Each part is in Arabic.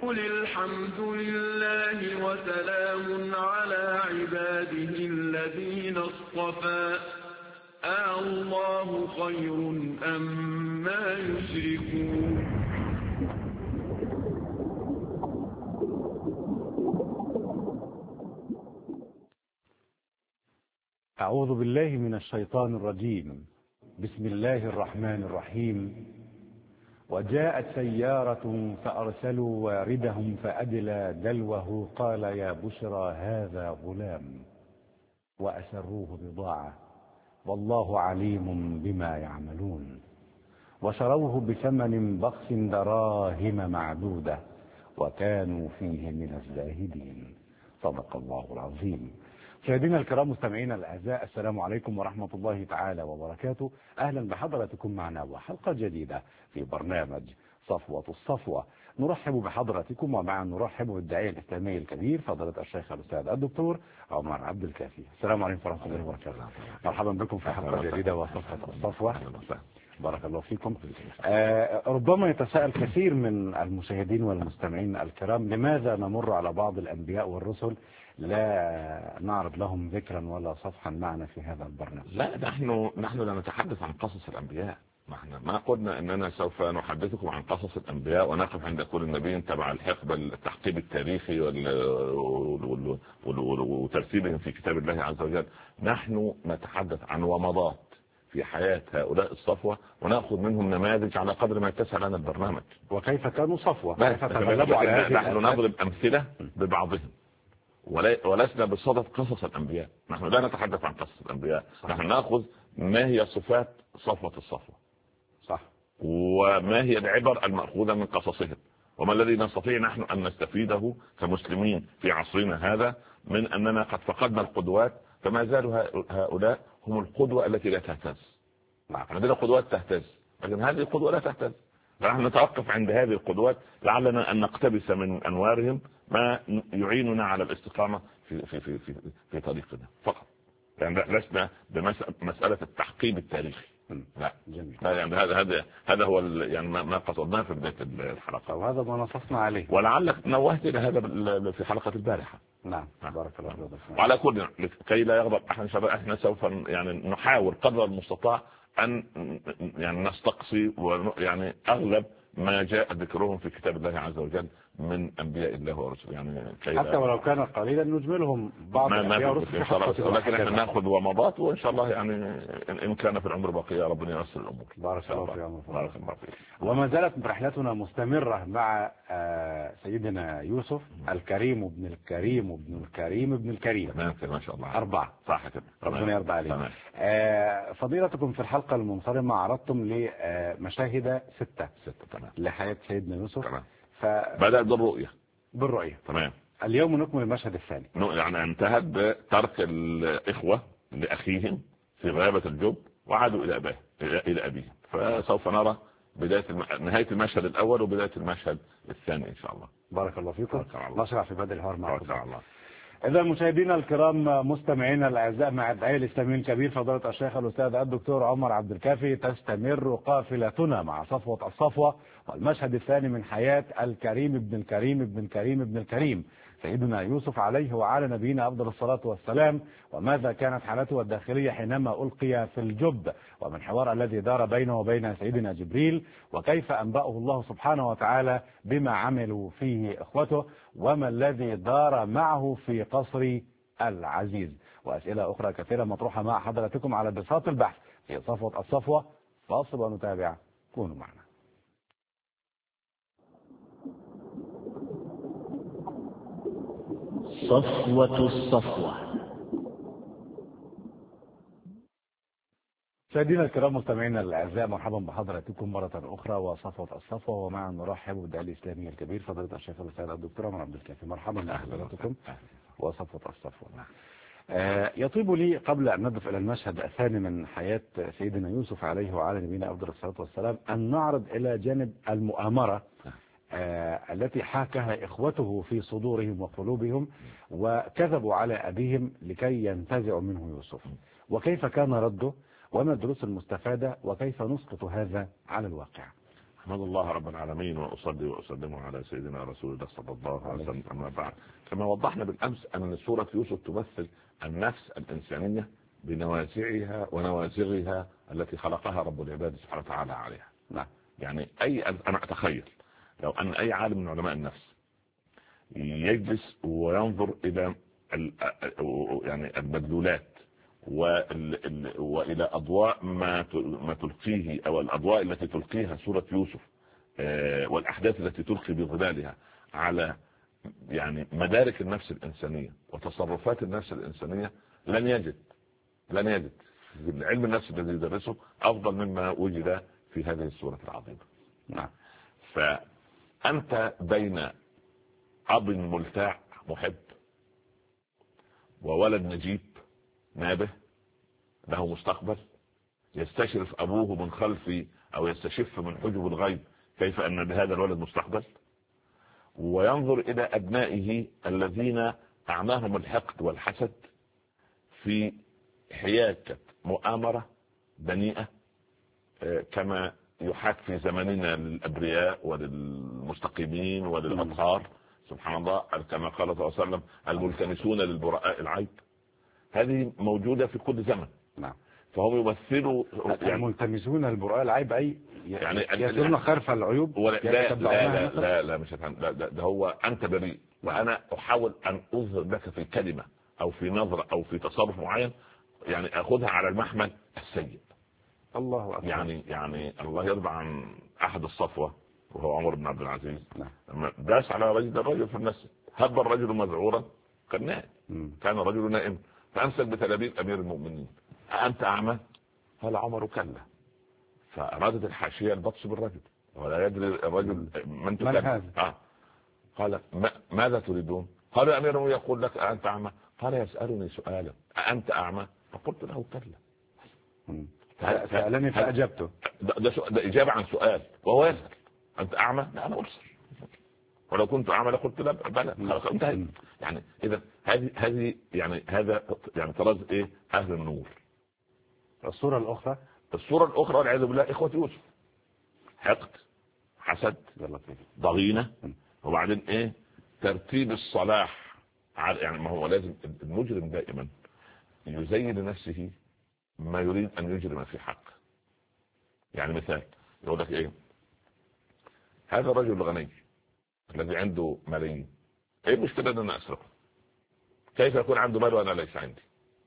وقل الحمد لله وسلام على عباده الذين اصطفى الله خير أما يشركون. أعوذ بالله من الشيطان الرجيم. بسم الله الرحمن الرحيم. وجاءت سيارة فأرسلوا واردهم فأدلى دلوه قال يا بشرى هذا غلام وأسروه بضاعة والله عليم بما يعملون وشروه بثمن بخس دراهم معدودة وكانوا فيه من الزاهدين. صدق الله العظيم. مشاهدينا الكرام مستمعينا الاعزاء، السلام عليكم ورحمه الله تعالى وبركاته. اهلا بحضراتكم معنا وحلقه جديده في برنامج صفوه الصفوه. نرحب بحضراتكم ومعا نرحب بالداعيه الاسلامي الكبير فضيله الشيخ الاستاذ الدكتور عمر عبد الكافي. السلام عليكم ورحمه الله وبركاته. مرحبا بكم في حلقه جديده وصفوه الصفوه. بارك الله فيكم. ربما يتساءل كثير من المشاهدين والمستمعين الكرام لماذا نمر على بعض الانبياء والرسل لا نعرض لهم ذكرا ولا صفحا معنا في هذا البرنامج؟ لا، نحن لا نتحدث عن قصص الانبياء. ما قلنا اننا سوف نحدثكم عن قصص الانبياء ونقف عند كل نبي تبع الحقبه التحقيب التاريخي وترتيبهم في كتاب الله عز وجل. نحن نتحدث عن ومضات في حياة هؤلاء الصفوة ونأخذ منهم نماذج على قدر ما يتسع لنا البرنامج. وكيف كانوا صفوة؟ كيف تغلبوا على هذه؟ نحن نضرب أمثلة ببعضهم ولسنا بصدد قصص الأنبياء. نحن لا نتحدث عن قصص الأنبياء. نحن نأخذ ما هي صفات صفوة الصفوة، صح، وما هي العبر المأخوذة من قصصهم، وما الذي نستطيع نحن أن نستفيده كمسلمين في عصرنا هذا من أننا قد فقدنا القدوات، فما زالوا هؤلاء هم القدوة التي لا تهتز. عندنا قدوات تهتز لكن هذه القدوة لا تهتز. فنحن نتوقف عند هذه القدوات لعلنا أن نقتبس من أنوارهم ما يعيننا على الاستقامة في طريقنا فقط. يعني لسنا بمسألة التحقيب التاريخي. لا جميل. يعني هذا هو يعني ما قصدناه في بداية الحلقة، وهذا ما نصصنا عليه، ولعلك نوهت إلى هذا في حلقة البارحة. نعم بارك الله فيك. وعلى كل كي لا يغضب احنا سوف يعني نحاول قدر المستطاع ان يعني نستقصي ويعني اغلب ما جاء ذكرهم في كتاب الله عز وجل من انبياء الله ورسله، يعني حتى ولو كان قليلا نجملهم بعض الانبياء ورسله، ولكن احنا ناخذ ومضات وان شاء الله يعني ان كان في العمر بقيه ربنا ييسر الامور. بارك الله فيك. بارك الله فيك. وما زالت رحلتنا مستمره مع سيدنا يوسف الكريم ابن الكريم ابن الكريم ابن الكريم. تمام ما شاء الله. 4 صح كده. ربنا يرضى عليك. فضيلتكم في الحلقه المنصرمه عرضتم لي مشاهد 6 تمام لحياه سيدنا يوسف. تمام. بدأ بالرؤية. تمام. اليوم نكمل المشهد الثاني. يعني انتهت بترك الإخوة لأخيهم في غابة الجب وعادوا إلى أبيهم. فسوف نرى بداية نهاية المشهد الأول وبداية المشهد الثاني إن شاء الله. بارك الله فيكم. نشرع في بدء الحوار معكم. بارك الله. إذا مشاهدينا الكرام مستمعينا الأعزاء مع الداعية الإسلامي الكبير فضيلة الشيخ الأستاذ الدكتور عمر عبد الكافي تستمر قافلتنا مع صفوة الصفوة والمشهد الثاني من حياة الكريم ابن الكريم ابن الكريم ابن الكريم سيدنا يوسف عليه وعلى نبينا أفضل الصلاة والسلام، وماذا كانت حالته الداخلية حينما ألقي في الجب، ومن حوار الذي دار بينه وبين سيدنا جبريل، وكيف أنبأه الله سبحانه وتعالى بما عملوا فيه إخوته، وما الذي دار معه في قصر العزيز، وأسئلة أخرى كثيرة مطروحة مع حضراتكم على بساط البحث في صفوة الصفوة. فاصل ونتابع، كونوا معنا. صفوة الصفوة. مشاهدينا الكرام مستمعينا الاعزاء، مرحبا بحضراتكم مره اخرى وصفوه الصفوه، ومعا نرحب بالداعيه الاسلامي الكبير فضيله الشيخ الاستاذ الدكتور عمر عبد الكافي. مرحبا بحضراتكم وصفوه الصفوه. يطيب لي قبل ان ندخل الى المشهد الثاني من حياه سيدنا يوسف عليه وعلى نبينا افضل الصلاه والسلام ان نعرض الى جانب المؤامره التي حاكها إخوته في صدورهم وقلوبهم وكذبوا على أبيهم لكي ينتزعوا منه يوسف، وكيف كان رده وما الدروس المستفادة وكيف نسقط هذا على الواقع. أحمد الله رب العالمين وأصلي وأسلم على سيدنا رسول الله صلى الله عليه وسلم. أما بعد، كما وضحنا بالأمس أن سورة يوسف تمثل النفس الإنسانية بنوازعها ونوازغها التي خلقها رب العباد سبحانه وتعالى عليها. نعم. يعني أنا أتخيل لو أن أي عالم من علماء النفس يجلس وينظر إلى يعني المدلولات وإلى أضواء ما تلقيه أو الأضواء التي تلقيها سورة يوسف والأحداث التي تلقي بظلالها على يعني مدارك النفس الإنسانية وتصرفات النفس الإنسانية، لن يجد علم النفس الذي يدرسه أفضل مما وجد في هذه السورة العظيمة. نعم. فأنت بين أب ملتاع محب وولد نجيب نابه له مستقبل، يستشرف أبوه من خلفه أو يستشف من حجب الغيب كيف أن لهذا الولد مستقبل، وينظر إلى أبنائه الذين أعماهم الحقد والحسد في حياكة مؤامرة دنيئة كما يحاك في زماننا للأبرياء وللمستقيمين وللأطهار. سبحان الله، كما قال صلى الله عليه وسلم الملتمسون للبراء العيب. هذه موجودة في كل زمن. نعم. فهم يمثلوا يعني الملتمسون البراء العيب أي يعني يأتون خرف العيوب. لا مش ده هو أنت بريء وأنا أحاول أن أظهر لك في كلمة أو في نظرة أو في تصرف معين يعني أخذها على المحمل السيء. الله أكبر. يعني الله يرضى عن أحد الصفوة وهو عمر بن عبد العزيز. نعم. لما داس على الرجل في المسجد هب الرجل مذعورا كان نائم. كان الرجل نائم فأمسك بتلابيب أمير المؤمنين. أنت أعمى؟ قال عمر كلا. فأرادت الحاشية البطش بالرجل ولا يدري الرجل من هذا. قال ماذا تريدون؟ قال أمير المؤمنين يقول لك أنت أعمى؟ قال يسألني سؤالا أنت أعمى؟ فقلت له كلا. سألني فأجبته. ده إجابة عن سؤال وهو يسأل أنت أعمى؟ لا أنا أبصر، ولو كنت أعمى لقلت لا بلى. انتهى. يعني إذا هذه يعني هذا يعني طراز إيه أهل النور. الصورة الأخرى والعياذ بالله إخوة يوسف، حقد، حسد، ضغينة، وبعدين إيه ترتيب الصلاح. يعني ما هو لازم المجرم دائما يزين لنفسه ما يريد أن يجرم في حق. يعني مثال يقول لك إيه، هذا الرجل الغني الذي عنده ملايين، ايه المشكلة ان انا اسرقه؟ كيف يكون عنده مال وانا ليس عندي؟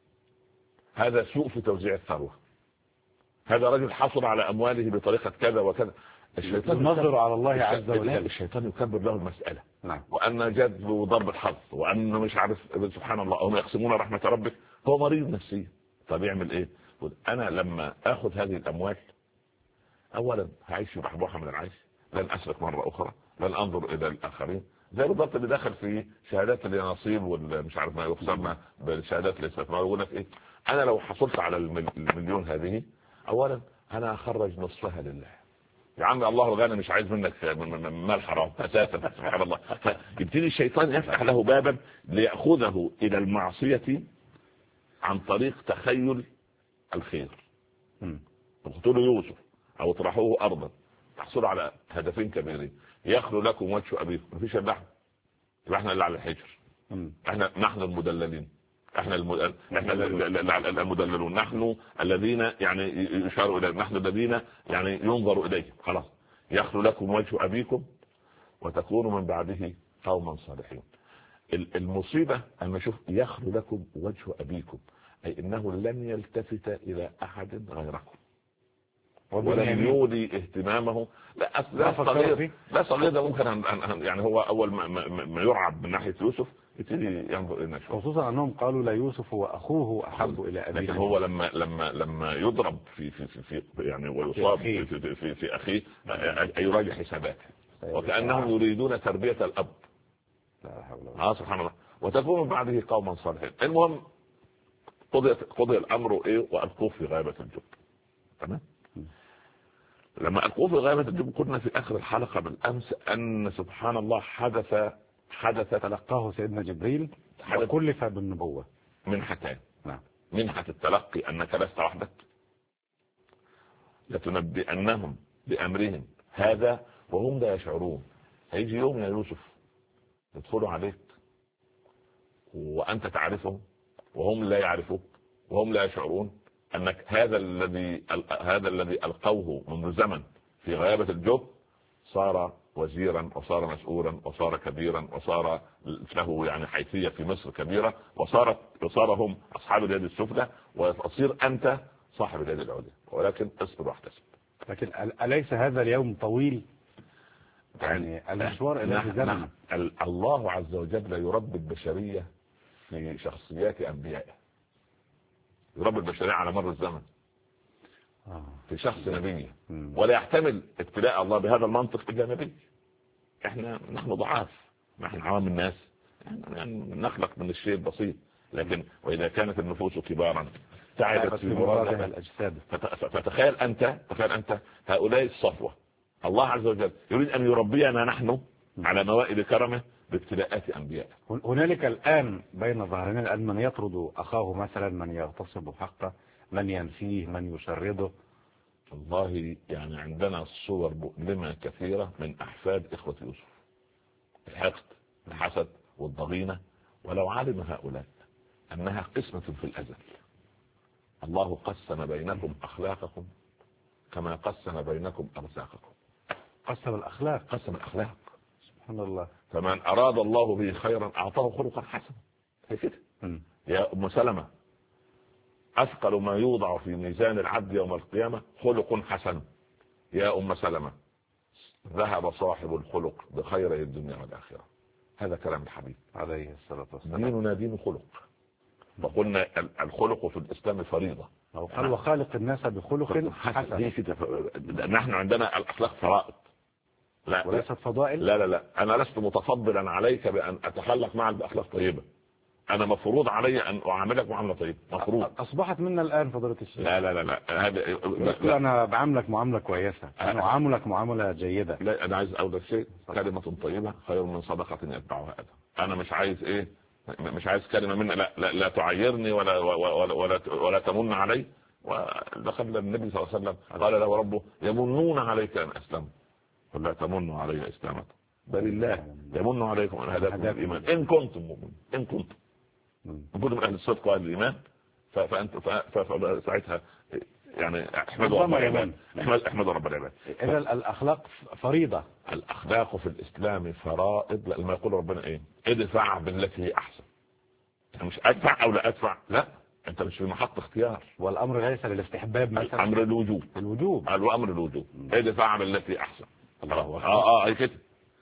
هذا سوء في توزيع الثروة. هذا رجل حصل على امواله بطريقة كذا وكذا. الشيطان ينظر على الله عز وجل. الشيطان يكبر له المسألة. نعم. وان جد ضرب الحظ وان مش عارف سبحان الله هم يقسمون رحمة ربك. هو مريض نفسيا. طب يعمل ايه؟ انا لما اخذ هذه الاموال اولا هعيش في بحبوحة من العيش، لن اسرق مرة اخرى، لن انظر الى الاخرين. زي بالضبط اللي دخل في شهادات اليانصيب والمش عارف ما يقسمنا بالشهادات الاستثمار يقول لك ايه، انا لو حصلت على المليون هذه اولا انا اخرج نصفها لله. يا عم الله الغني مش عايز منك مال حرام اساسا. سبحان الله. فيبتدي الشيطان يفتح له بابا ليأخذه الى المعصية عن طريق تخيل الخير. اقتلوا يوسف او اطرحوه ارضا تحصلوا على هدفين كبيرين، يخلو لكم وجه ابيكم. مفيش الا احنا اللي على الحجر. نحن المدللين، احنا المدللون، نحن الذين يعني يشار الى، نحن الذين يعني ينظر اليه. خلاص يخلو لكم وجه ابيكم وتكونوا من بعده قوما صالحين. المصيبة أن نشوف يخلو لكم وجه أبيكم أي إنه لن يلتفت إلى أحد غيركم ولن يولي اهتمامه. لا صغير ده ممكن يعني هو أول ما يرعب من ناحية يوسف يبتدي ينظر إلى نفسه، خصوصا أنهم قالوا لا يوسف وأخوه أحب إلى أبيه. لكن هو لما يضرب في يعني ويصاب في أخيه يراجع حساباته وكأنهم يريدون تربية الأب. سبحان الله. وتكون بعده قوما صالحين. المهم قضي الأمر إيه وألقوه في غابة الجب. تمام. لما ألقوه في غابة الجب قلنا في آخر الحلقة بالأمس أن سبحان الله حدث تلقاه سيدنا جبريل وكلف بالنبوة. منحتان. نعم. منحة التلقي أنك لست وحدك، لتنبئنهم بأمرهم هذا وهم لا يشعرون. هيجي يوم يا يوسف يدخلوا عليك وأنت تعرفهم وهم لا يعرفوك وهم لا يشعرون أنك هذا الذي ألقوه منذ زمن في غيابة الجب صار وزيرا وصار مسؤولا وصار كبيرا وصار له يعني حيثية في مصر كبيرة وصار هم أصحاب اليد السفلى وتصير أنت صاحب اليد العليا. ولكن اصبر واحتسب. لكن أليس هذا اليوم طويل؟ يعني المشوار إلى زمن. الله عز وجل يربي البشرية في شخصيات أنبيائه، يربي البشرية على مر الزمن في شخص نبي، ولا يحتمل ابتلاء الله بهذا المنطق إلا نبي. نحن ضعاف، نحن عوام الناس، يعني نخلق من الشيء البسيط. لكن وإذا كانت النفوس كبارا تعبت في مرادها الأجساد. فتخيل أنت هؤلاء الصفوة. الله عز وجل يريد أن يربينا نحن على موائد كرمه بابتلاءات أنبيائه. هنالك الآن بين ظهرنا الآن من يطرد أخاه مثلا، من يغتصب حقه، من ينفيه، من يشرده. والله يعني عندنا صور مؤلمة كثيرة من أحفاد إخوة يوسف، الحقد الحسد والضغينة. ولو علم هؤلاء أنها قسمة في الأزل، الله قسم بينكم أخلاقكم كما قسم بينكم أرزاقكم. قسم الأخلاق. سبحان الله. فمن أراد الله به خيرا أعطاه خلقا حسنا. هي كده يا أم سلمة، أثقل ما يوضع في ميزان العبد يوم القيامة خلق حسن. يا أم سلمة، ذهب صاحب الخلق بخير الدنيا والآخرة. هذا كلام الحبيب عليه الصلاة والسلام. ديننا دين خلق، وقلنا الخلق في الإسلام فريضة. قال وخالق الناس بخلق حسن. نحن عندنا الأخلاق فرائض لا وليست فضائل. لا أنا لست متفضلا عليك بأن أتخلق معك بأخلاق طيبة. أنا مفروض علي أن أعاملك معاملة طيبة، مفروض. أصبحت منا الآن فضيلة الشيخ. لا هذا أنا بعاملك معاملة كويسة، أنا أعاملك معاملة جيدة. لا أنا عايز أقول لك شيء، كلمة طيبة خير من صدقة يتبعها أذى. أنا مش عايز كلمة منك لا تعيرني ولا تمن علي. ودخل النبي صلى الله عليه وسلم قال له ربه يمنون عليك أن أسلموا، قل لا تمنوا علي إسلامكم بل الله يمن عليكم أن هداكم الإيمان إن كنتم مؤمنين. إن كنتم من أهل الصدق وأهل الإيمان فأنت ساعتها يعني احمد رب العباد. إذا الأخلاق فريضة. الأخلاق في الإسلام فرائض. لما يقول ربنا إيه؟ ادفع بالتي هي أحسن. مش أدفع أو لا أدفع، لا، أنت مش في محط اختيار. والأمر ليس للاستحباب مثلا، الأمر الوجوب. الأمر الوجوب. ادفع بالتي أحسن. أي كده.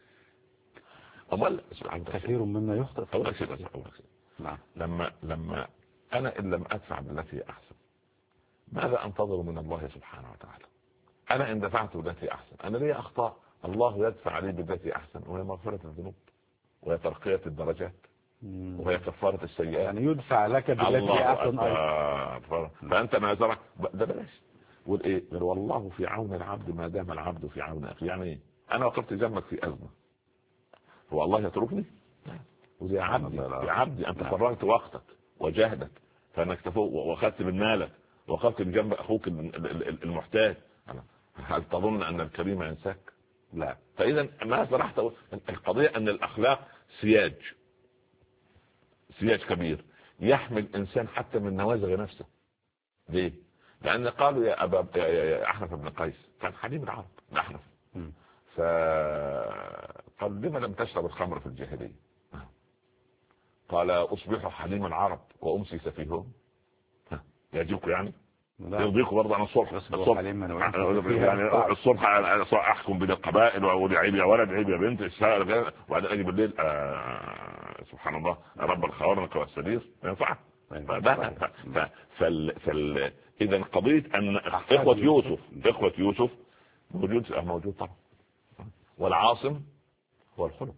أمال كثير مما يخطئ. أول شيء نعم. لما أنا إن لم أدفع بالتي أحسن ماذا أنتظر من الله سبحانه وتعالى؟ أنا إن دفعت بالتي أحسن أنا لي أخطاء، الله يدفع لي بالتي أحسن، وهي مغفرة الذنوب وهي ترقية الدرجات وهي كفارة السيئات. يعني يدفع لك بالتي أحسن. فأنت نازرك ده بلاش. قول إيه؟ والله في عون العبد ما دام العبد في عون أخيه. يعني إيه؟ أنا وقفت جنبك في أزمة، هو الله يتركني؟ يا عبدي أنت فرغت وقتك وجهدك فأنك تفوق وأخذت من مالك وقفت بجنب أخوك المحتاج. هل تظن أن الكريم ينساك؟ لا. فإذا ما صرحت القضية أن الأخلاق سياج كبير يحمل إنسان حتى من نوازغ نفسه. ليه؟ لأن قالوا يا أحنف بن قيس كان حليم العرب الأحنف، فقال لما لم تشرب الخمر في الجاهلية؟ قال أصبح حليم العرب وأمسي سفيههم. يجيكوا يعني يرضيكوا برضه أنا الصبح يعني الصبح أحكم بين القبائل وأقول عيب يا ولد عيب يا بنت الشارع، وبعدين أجي بالليل سبحان الله رب الخوارق والسرير ما ينفع. إذا قضية أن إخوة يوسف موجود طبعا، والعاصم هو الخلق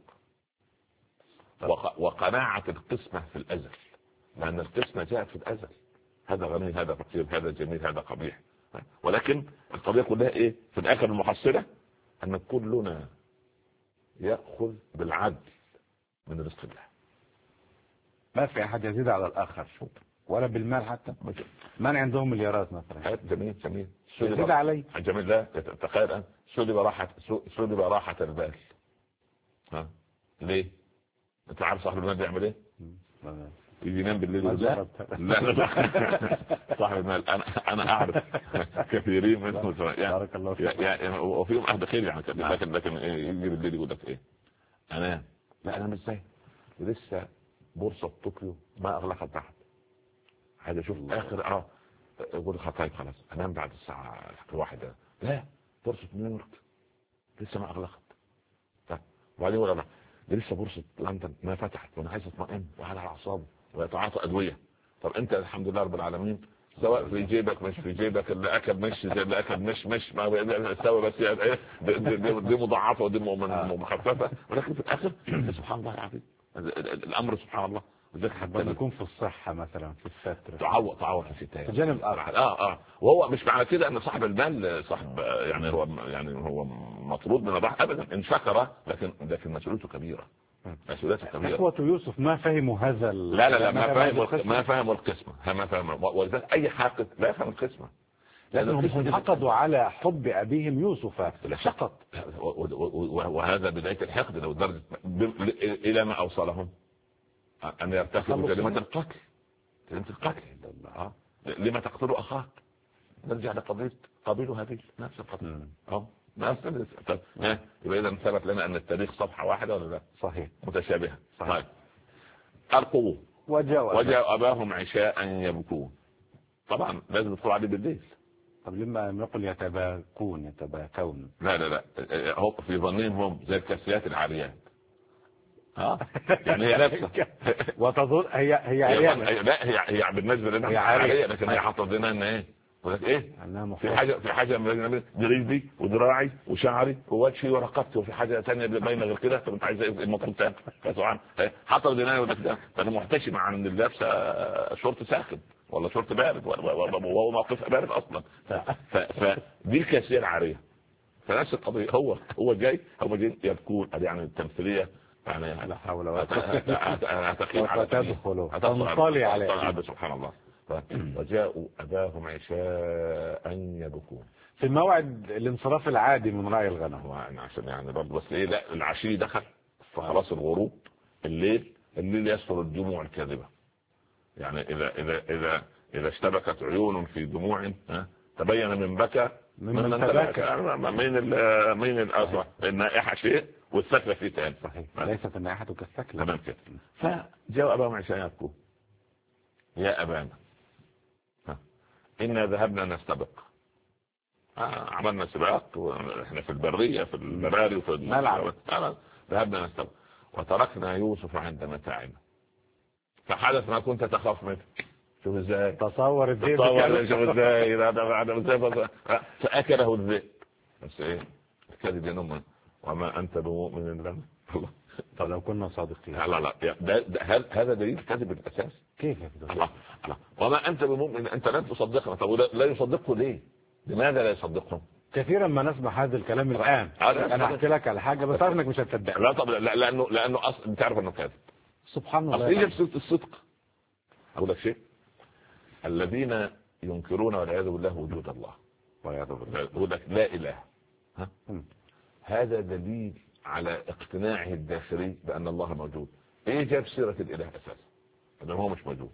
وقناعة القسمة في الأزل، لأن القسمة جاءت في الأزل، هذا غني هذا فقير هذا جميل هذا قبيح. ولكن القضية كلها إيه في الآخر المحصلة؟ أن كلنا يأخذ بالعدل من رزق الله، ما في أحد يزيد على الآخر. ولا بالمال حتى؟ من عندهم مليارات مثلا؟ جميل جميل. زيد علي جميل. لا تخيل أن سلب راحة البال. ليه؟ انت عارف صاحب المال بيعمل ايه؟ يجي ينام بالليل. لا صاحب المال انا اعرف كثيرين منهم يعني وفيهم اهل خير يعني، لكن يجي بالليل يقول لك ايه؟ انام. لا انا مش زي لسه بورصه طوكيو ما اغلقت تحت، عايز اشوف اخر يقول طيب خلاص انام بعد الساعه 1. لا بورصه نيويورك لسه ما اغلقت. وبعدين ولا لسه بورصه لندن ما فتحت وانا عايز اطمئن وعلى اعصابه ويتعاطى ادويه. طب انت الحمد لله رب العالمين سواء في جيبك مش في جيبك، اللي اكل مش زي اللي اكل مش ما سوى، بس يعني دي مضاعفه ودي مخففه، ولكن في الاخر سبحان الله العظيم الامر سبحان الله. حتى يكون في الصحه مثلا في الستر تعوض في الستاير في جانب اخر. وهو مش معنى كده ان صاحب المال صاحب يعني هو مطرود من الراحه ابدا، ان شكر لكن مسؤوليته كبيره. إخوة يوسف ما فهموا هذا لا ما فهموا القسمة. ما فهموا، ولذلك أي حاقد لا يفهم القسمة، لأنهم حقدوا على حب أبيهم يوسف فقط. وهذا بداية الحقد لو درجة إلى ما أوصلهم أن يرتكبوا كلمة القتل. كلمة القتل لما تقتلوا أخاك. نرجع لقضية قابيل وهابيل نفس القتل. يبقى إذا ثبت لنا أن التاريخ صفحة واحدة ولا لا؟ صحيح متشابهة. طيب ألقوا وجاء أباهم عشاء يبكون. طبعا لازم يدخلوا عليه بالليل. طب لما نقول يتباكون؟ لا هو في ظنهم هم زي الكاسيات العاريات. يعني هي لابسه وتظن هي عريانه. لا هي بالنسبه لنا هي عاريه، لكن هي حاطه لنا ان ايه في حاجه من جلدي ودراعي وشعري ووجهي ورقبتي، وفي حاجه ثانيه بين غير كده. طب انت عايز ايه المطلوب تاني؟ طبعا حاطه لنا انا محتشم عن اللابسه شورت ساخن ولا شورت بارد وهو موقف بارد اصلا. فدي الكاسيه العاريه. فنفس القضيه هو جاي يبكون يعني التمثيليه يعني لا حول ولا قوة تنطلي عليه سبحان الله. وجاءوا أباهم عشاء يبكون في موعد الانصراف العادي من رعي الغنم. عشان يعني برضه بس ايه، لا العشي دخل فخلاص الغروب. الليل يسر الدموع الكاذبة. يعني إذا اشتبكت عيون في دموع تبين من بكى من تبكى. من الأسوأ النائحة شيء والسكلة فيه تاني. صحيح. ليست النائحة كالسكلة. تمام كده. فجاءوا أباهم عشاء يبكون. يا أبانا إنا ذهبنا نستبق. عملنا سباق وإحنا في البرية في البراري وفي الملعب. ذهبنا نستبق وتركنا يوسف عند متاعنا فحدث ما كنت تخاف منه. شوف ازاي تصور الذئب. شوف ازاي فأكله الذئب. بس ايه الكذب يا نمى وما أنت بمؤمن لنا. طب لو كنا صادقين. لا هذا دليل كذب الأساس. كيف الله وما أنت بمؤمن، أنت لن تصدقنا. طب لا يصدقه ليه؟ لماذا لا يصدقهم؟ كثيرا ما نسمع هذا الكلام الآن. أنا أحكي لك على حاجة بس أعرف إنك مش هتصدق. لا طب لأنه أصلا أنت عارف إنه كاذب. سبحان الله. أصل يجب صدق الصدق. أقول لك شيء، الذين ينكرون والعياذ بالله وجود الله يقول لك لا إله هذا دليل على اقتناعه الداخلي بأن الله موجود. ايه جاب سيرة الإله أساسا؟ لأنه هو مش موجود.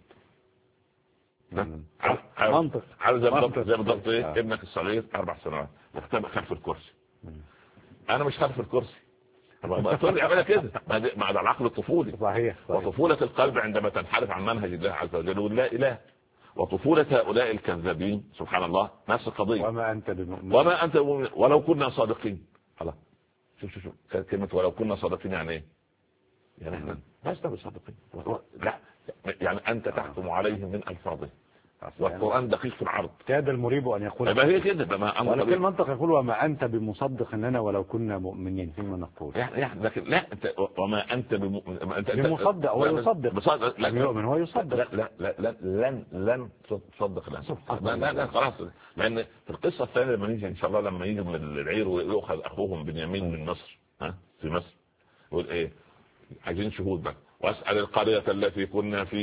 منطق. زي بالضبط ايه ابنك الصغير 4 سنوات يختبئ خلف الكرسي. انا مش خلف الكرسي. طب يعملها كده مع العقل الطفولي. صحيح. وطفولة القلب عندما تنحرف عن منهج الله عز وجل لا إله. وطفولة هؤلاء الكذابين سبحان الله نفس القضية. وما أنت بمؤمن ولو كنا صادقين. خلاص شوف كلمة ولو كنا صادقين يعني ايه؟ يعني احنا لسنا بصادقين. لا يعني انت تحكم عليهم من الفاظه والقرآن دقيق في العرض. كاد المريب ان يقول ما هي كده ولكن المنطق يقول وما انت بمصدق اننا ولو كنا مؤمنين فيما نقول. يعني لكن لا انت وما انت بمصدق هو يصدق. لم يؤمن هو يصدق. لا لن تصدق. لا خلاص. لان في القصه الثانيه لما نيجي ان شاء الله لما يجي من العير ويؤخذ اخوهم بنيامين من مصر في مصر يقول ايه عايزين شهود بقى واسأل القرية التي كنا فيها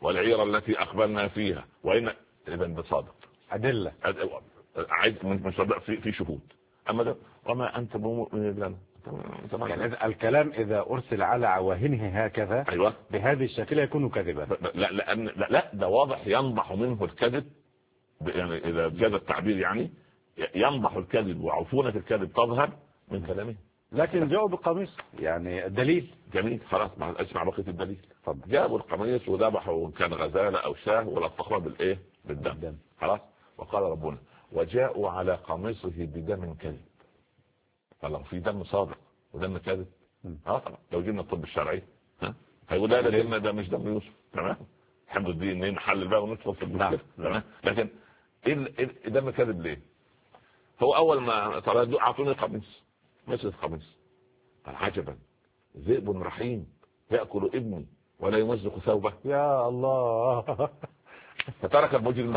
والعير التي أقبلنا فيها وإن إذا بصادق أدلة عايز من صدق في شهود. أما ده وما أنت بمؤمن لنا يعني الكلام إذا أرسل على عواهنه هكذا أيوة بهذه الشكل يكون كذبا. لا ده واضح ينضح منه الكذب، يعني إذا جاز التعبير يعني ينضح الكذب وعفونة الكذب تظهر من كلامه. لكن جاءوا بالقميص يعني الدليل جميل خلاص اسمع بقية الدليل. طب جابوا القميص وذبحوا كان غزالة أو شاه ولطخوها بالإيه بالدم خلاص. وقال ربنا وجاءوا على قميصه بدم كذب. فلو في دم صادق ودم كذب طبعا لو جبنا الطب الشرعي هيقول لا ده مش دم يوسف. تمام الحمد لله نحلل بقى وندخل في المشكله. تمام لكن ايه دم كذب ليه؟ هو اول ما طلعوا اعطوني قميص مثل القميص قال عجبا ذئب رحيم ياكل ابني ولا يمزق ثوبه. يا الله فترك المجرم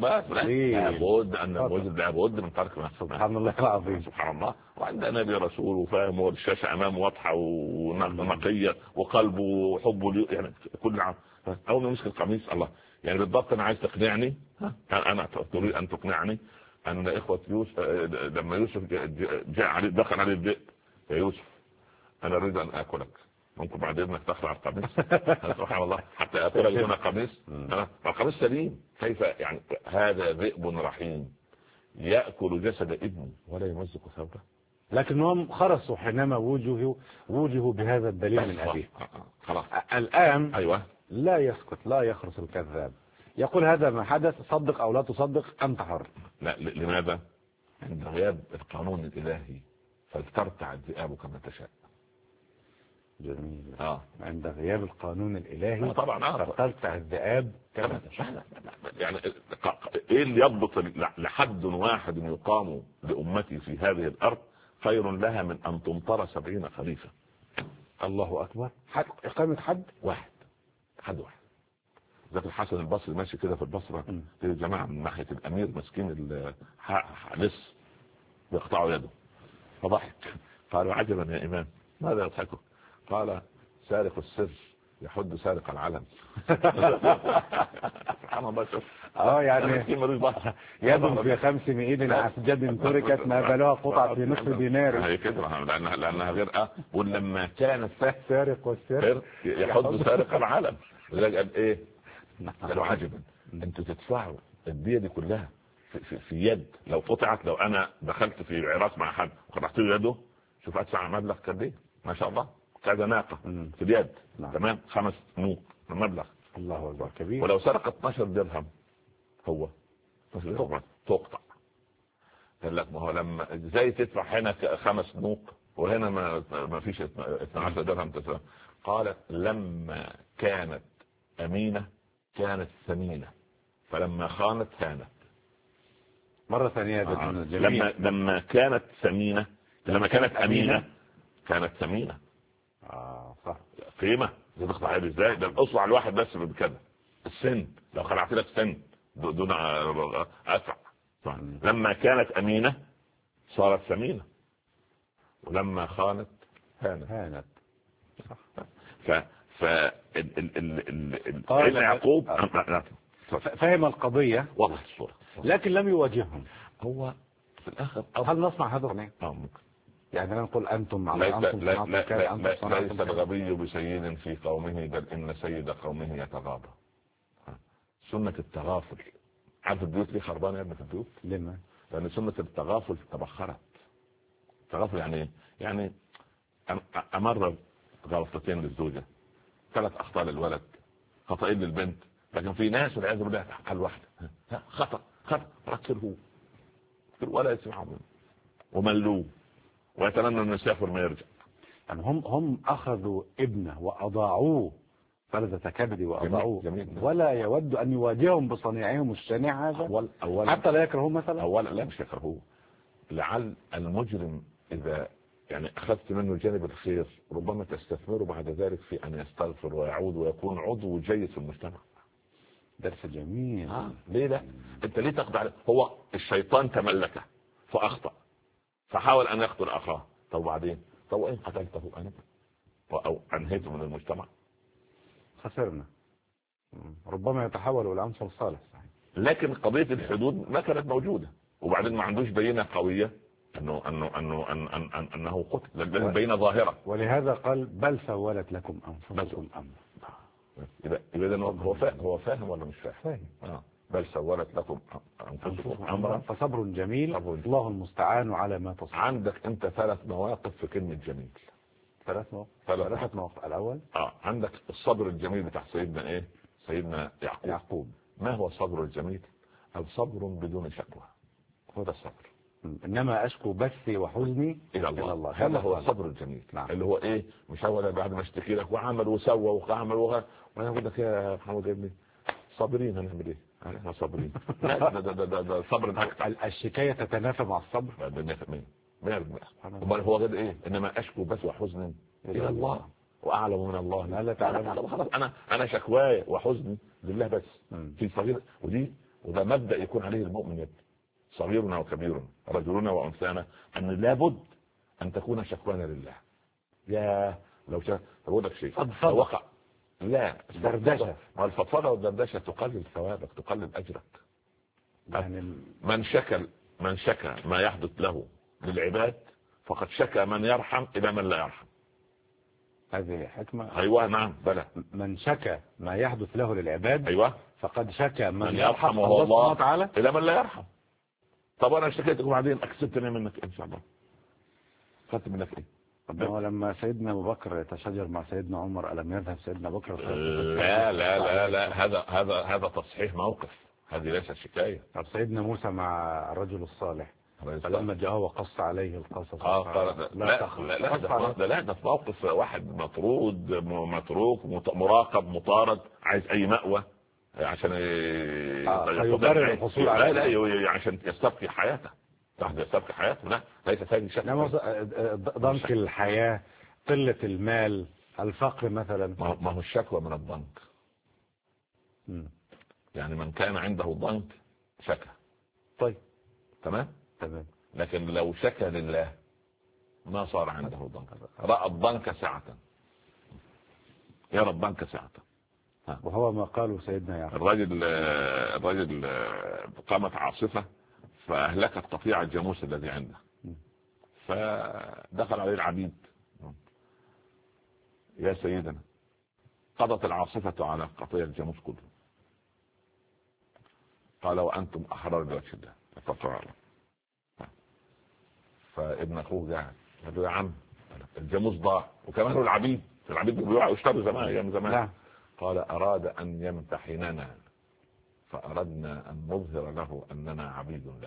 لابد ان المجرم لابد من ترك نفسه. سبحان الله العظيم. سبحان الله. وعندنا نبي رسول وفاهم والشاشه امامه واضحه ونقيه وقلبه وحبه يعني كل عام. اول ما مسك القميص الله يعني بالضبط انا عايز تقنعني انا تريد ان تقنعني ان اخوه يوسف لما يوسف جاء عليه دخل عليه الذئب يا يوسف انا اريد ان اكلك ممكن بعد اذنك تخلع القميص. سبحان الله حتى اكلك دون قميص. القميص سليم كيف يعني هذا ذئب رحيم ياكل جسد ابني ولا يمزق ثوبه. لكنهم خرسوا حينما وجهوا بهذا الدليل من ابيه. خلاص الان ايوه لا يسكت لا يخرس الكذاب يقول هذا ما حدث صدق او لا تصدق انت حر. لا لماذا؟ عند غياب القانون الالهي فلترتع الذئاب كما تشاء. جميل. عند غياب القانون الالهي طبعا فترتع الذئاب كما تشاء. يعني ايه اللي يضبط لحد واحد يقام لامتي في هذه الارض خير لها من ان تمطر 70 خليفه. الله اكبر. اقامه حد واحد. ذاك الحسن البصري ماشي كده في البصره في جماعه من ناحيه الامير مسكين لص بيقطعوا يده فضحك قالوا عجبا يا امام ماذا يضحكوا؟ قال سارق السر يحد سارق العلم. سبحان الله. شوف يعني يد في 500 ايد عسجد تركت ما بالها قطعة في نصف دينار. هي كده لانها غير ولما كان سارق والسر يحد سارق العلم. قال ايه؟ قالوا عجبا انتوا تدفعوا الدية دي كلها في يد لو قطعت لو انا دخلت في عراس مع حد وقطعت له يده شوف ادفع مبلغ قد ايه ما شاء الله كذا ناقة في اليد. تمام 5 نوق المبلغ. الله اكبر كبير. ولو سرق 12 درهم هو تقطع. قال لك ما هو لما ازاي تدفع هنا 5 نوق وهنا ما فيش 12 درهم تدفع. قال لما كانت امينة كانت ثمينة فلما خانت هانت. مرة ثانية لما كانت ثمينة لما كانت امينة كانت ثمينة. صح. قيمة تقطع ازاي؟ ده الاصبع الواحد بس بكذا السن لو خلعت لك سن دون ادفع. لما كانت امينة صارت ثمينة ولما خانت هانت. يعقوب فهم القضية واضح الصورة لكن لم يواجههم. هو في الاخر هل نصنع هذا ممكن يعني لا نقول انتم على انتم ليس الغبي بسيد في قومه بل ان سيد قومه يتغاضى. سنة التغافل. عارف البيوت ليه خربانة يا ابني في البيوت؟ لما؟ لان سنة التغافل تبخرت. التغافل يعني امر غلطتين للزوجة 3 اخطاء للولد خطأين للبنت لكن في ناس والعياذ بالله حل واحدة خطأ ركله ولا يسمعه منه وملوه ويتمنى انه يسافر ما يرجع. يعني هم اخذوا ابنه واضاعوه فلذة كبدي واضاعوه ولا يود ان يواجههم بصنيعهم الشنيع هذا حتى لا يكرهوه مثلا. اولا لا مش يكرهوه. لعل المجرم اذا يعني اخذت منه جانب الخير ربما تستثمره بعد ذلك في ان يستغفر ويعود ويكون عضو جيد في المجتمع. درس جميل. ليه لا انت ليه تخضع هو الشيطان تملكه فاخطأ فحاول ان يقتل اخاه. طب بعدين طب وان قتلته انت او انهيته من المجتمع؟ خسرنا. ربما يتحول الى امثل صالح. صحيح. لكن قضيه الحدود ما كانت موجوده، وبعدين ما عندوش بينه قويه انه قتل، لازم بينه ظاهره. ولهذا قال بل سولت لكم انفسكم امرا. اذا هو فاهم ولا مش فاهم؟ بل سولت لكم انفسكم امرا فصبر جميل. الله المستعان على ما تصف. عندك انت 3 مواقف في كلمه جميل. 3 مواقف. الاول عندك الصبر الجميل بتاع سيدنا ايه؟ سيدنا يعقوب. ما هو الصبر الجميل؟ الصبر بدون شكوى، هو ده الصبر. انما اشكو بثي وحزني الى الله. هذا هو الصبر الجميل. نعم. اللي هو ايه؟ مش اول بعد ما اشتكي لك وعمل وسوى وعمل وانا اقول لك يا محمود ابني صابرين، هنعمل ايه؟ احنا صابرين. ده صبر. الشكايه تتنافى مع الصبر 100%. هو غير ايه؟ انما اشكو بثي وحزني الى الله واعلم من الله ما لا تعلم. خلاص انا شكواي وحزني لله بس. في صغير وده مبدا يكون عليه المؤمن يبكي، صغيرنا وكبيرنا، رجلنا وانثانا، ان لابد ان تكون شكوانا لله. يا لو بقول لك شيء وقع لا دردشه، ما الفضفضه والدردشه تقلل ثوابك، تقلل اجرك. يعني من شكى ما يحدث له للعباد فقد شكى من يرحم الى من لا يرحم. هذه حكمه. ايوه نعم بلى. من شكى ما يحدث له للعباد ايوه فقد شكى من يرحم الله سبحانه وتعالى الى من لا يرحم. طب انا اشتكيتك وبعدين اكسبتني منك ان شاء الله، خدت منك ايه؟ لما سيدنا ابو بكر يتشاجر مع سيدنا عمر الم يذهب سيدنا ابو بكر؟ لا لا لا لا، هذا تصحيح موقف، هذه ليست شكايه. طب سيدنا موسى مع الرجل الصالح فلما جاءه وقص عليه القصص قال لا ده في موقف واحد مطرود متروك مراقب مطارد عايز اي مأوى عشان يبرر الحصول عليه. لا عشان يستبقي حياته، يستبقي حياته. لا ليس هذه شكل ضنك الحياة، قلة المال، الفقر مثلا. ما هو الشكوى من الضنك. يعني من كان عنده ضنك شكى. طيب تمام. لكن لو شكى لله ما صار عنده ضنك. رأى الضنك ساعة، يرى الضنك ساعة. وهو ما قاله سيدنا يعقوب. الرجل قامت عاصفة فأهلكت قطيع الجاموس الذي عنده، فدخل عليه العبيد: يا سيدنا قضت العاصفة على قطيع الجاموس كله. قال: وأنتم أحرار بوجه الله فتعالوا. فابن أخوه قاعد قال له: يا عم الجاموس ضاع وكمان هو العبيد بيبيعوا ويشتروا زمان أيام زمان. قال: أراد أن يمتحننا فأردنا أن نظهر له أننا عبيد له.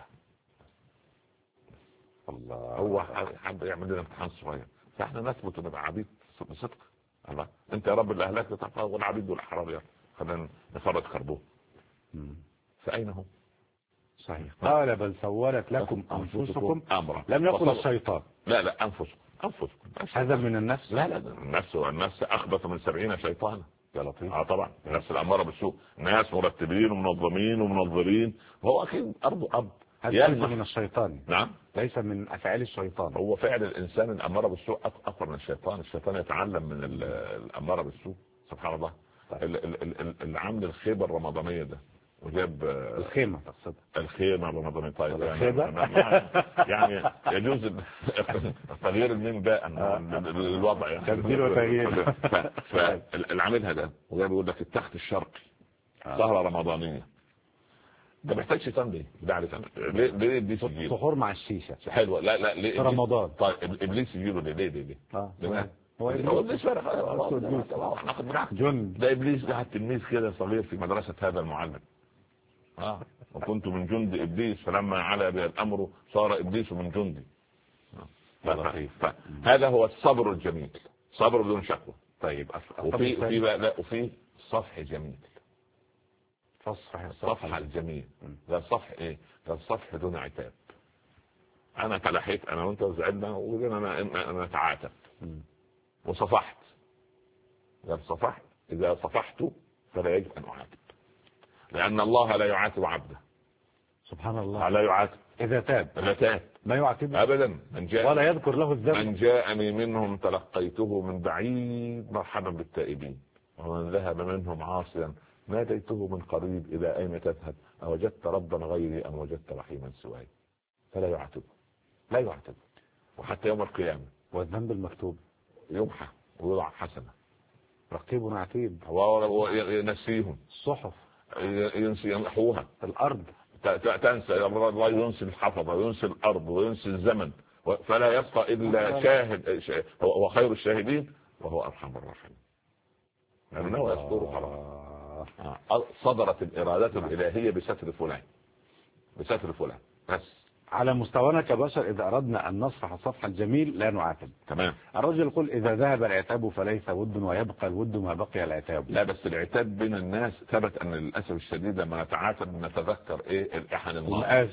الله. هو حب يعمل لنا امتحان صغير فاحنا نثبت نبقى عبيد بصدق. الله انت يا رب اللي اهلك تبقى والعبيد والاحرار خلينا نفرد خربوه. فاين هم؟ صحيح. قال: بل سولت لكم انفسكم امرا. لم يقل الشيطان. لا انفسكم. هذا من النفس. لا النفس اخبث من 70 شيطانا يا لطيف. طبعا النفس الاماره بالسوء، ناس مرتبين ومنظمين ومنظرين، وهو اكيد اب هذا ليس من الشيطان. نعم ليس من افعال الشيطان. هو فعل الانسان الاماره بالسوء اكثر من الشيطان يتعلم من الاماره بالسوء. سبحان الله. العمل الخيبه الرمضانيه ده وجاب الخيمه تقصد الخيمه الرمضانيه. طيب يعني يجوز تغيير الميم باء للوضع يعني تبديل وتغيير. فالعمل هذا وجاب يقول لك التخت الشرقي سهره رمضانيه. ده محتاج شيطان ليه؟ ده على سنة. ليه ابليس يجيله؟ سحور مع الشيشه حلوه. لا ليه في رمضان؟ طيب ابليس يجيله ليه؟ هو ابليس ناخد بالعكس. ده ابليس ده تلميذ كده صغير في مدرسه هذا المعلم. وكنت من جند ابليس فلما علا بي الامر صار ابليس من جندي. هذا هو الصبر الجميل، صبر بدون شكوى. طيب وفي صفح جميل، الصفح الجميل ده الصفح ايه؟ ده الصفح دون عتاب. انا تلحيت انا وانت وزعلنا وقلنا انا تعاتب وصفحت. اذا صفحت فلا يجب ان اعاتب، لان الله لا يعاتب عبده. سبحان الله. لا يعاتب اذا تاب ما يعاتب ابدا. ولا يذكر له الذنب. من جاءني منهم تلقيته من بعيد مرحبا بالتائبين، ومن ذهب منهم عاصيا ناديته من قريب إلى أين تذهب؟ أوجدت ربا غيري أم وجدت رحيما سواي؟ فلا يعاتبه، لا يعاتبه. وحتى يوم القيامة والذنب المكتوب يمحى ويضع حسنة. رقيب عتيد. وينسيهم الصحف يمحوها. الأرض تنسى الله، ينسي الحفظ وينسي الأرض وينسي الزمن، فلا يبقى إلا شاهد. هو خير الشاهدين وهو أرحم الراحمين، لأنه يذكر خلاص. صدرت الإرادات الإلهية بستر فلان، بستر فلان بس. على مستوانا كبشر إذا أردنا أن نصفح الصفح الجميل لا نعاتب. تمام. الرجل يقول إذا ذهب العتاب فليس ود ويبقى الود ما بقي العتاب. لا، بس العتاب بين الناس ثبت أن للأسف الشديد لما نتعاتب نتذكر إيه الإحن الماضي.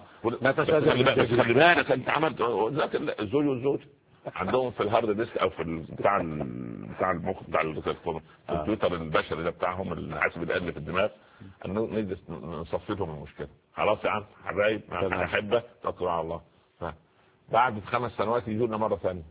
خلي بالك أنت عملت ذاك الزوج والزوج عندهم في الهارد ديسك او في بتاع المخ بتاع الكمبيوتر البشري ده بتاعهم الحاسب الآلي في الدماغ، انه نجلس نصفي لهم المشكله. خلاص يا عم حبايب احبه توكلوا على الله. بعد 5 سنوات يجوا لنا مره ثانيه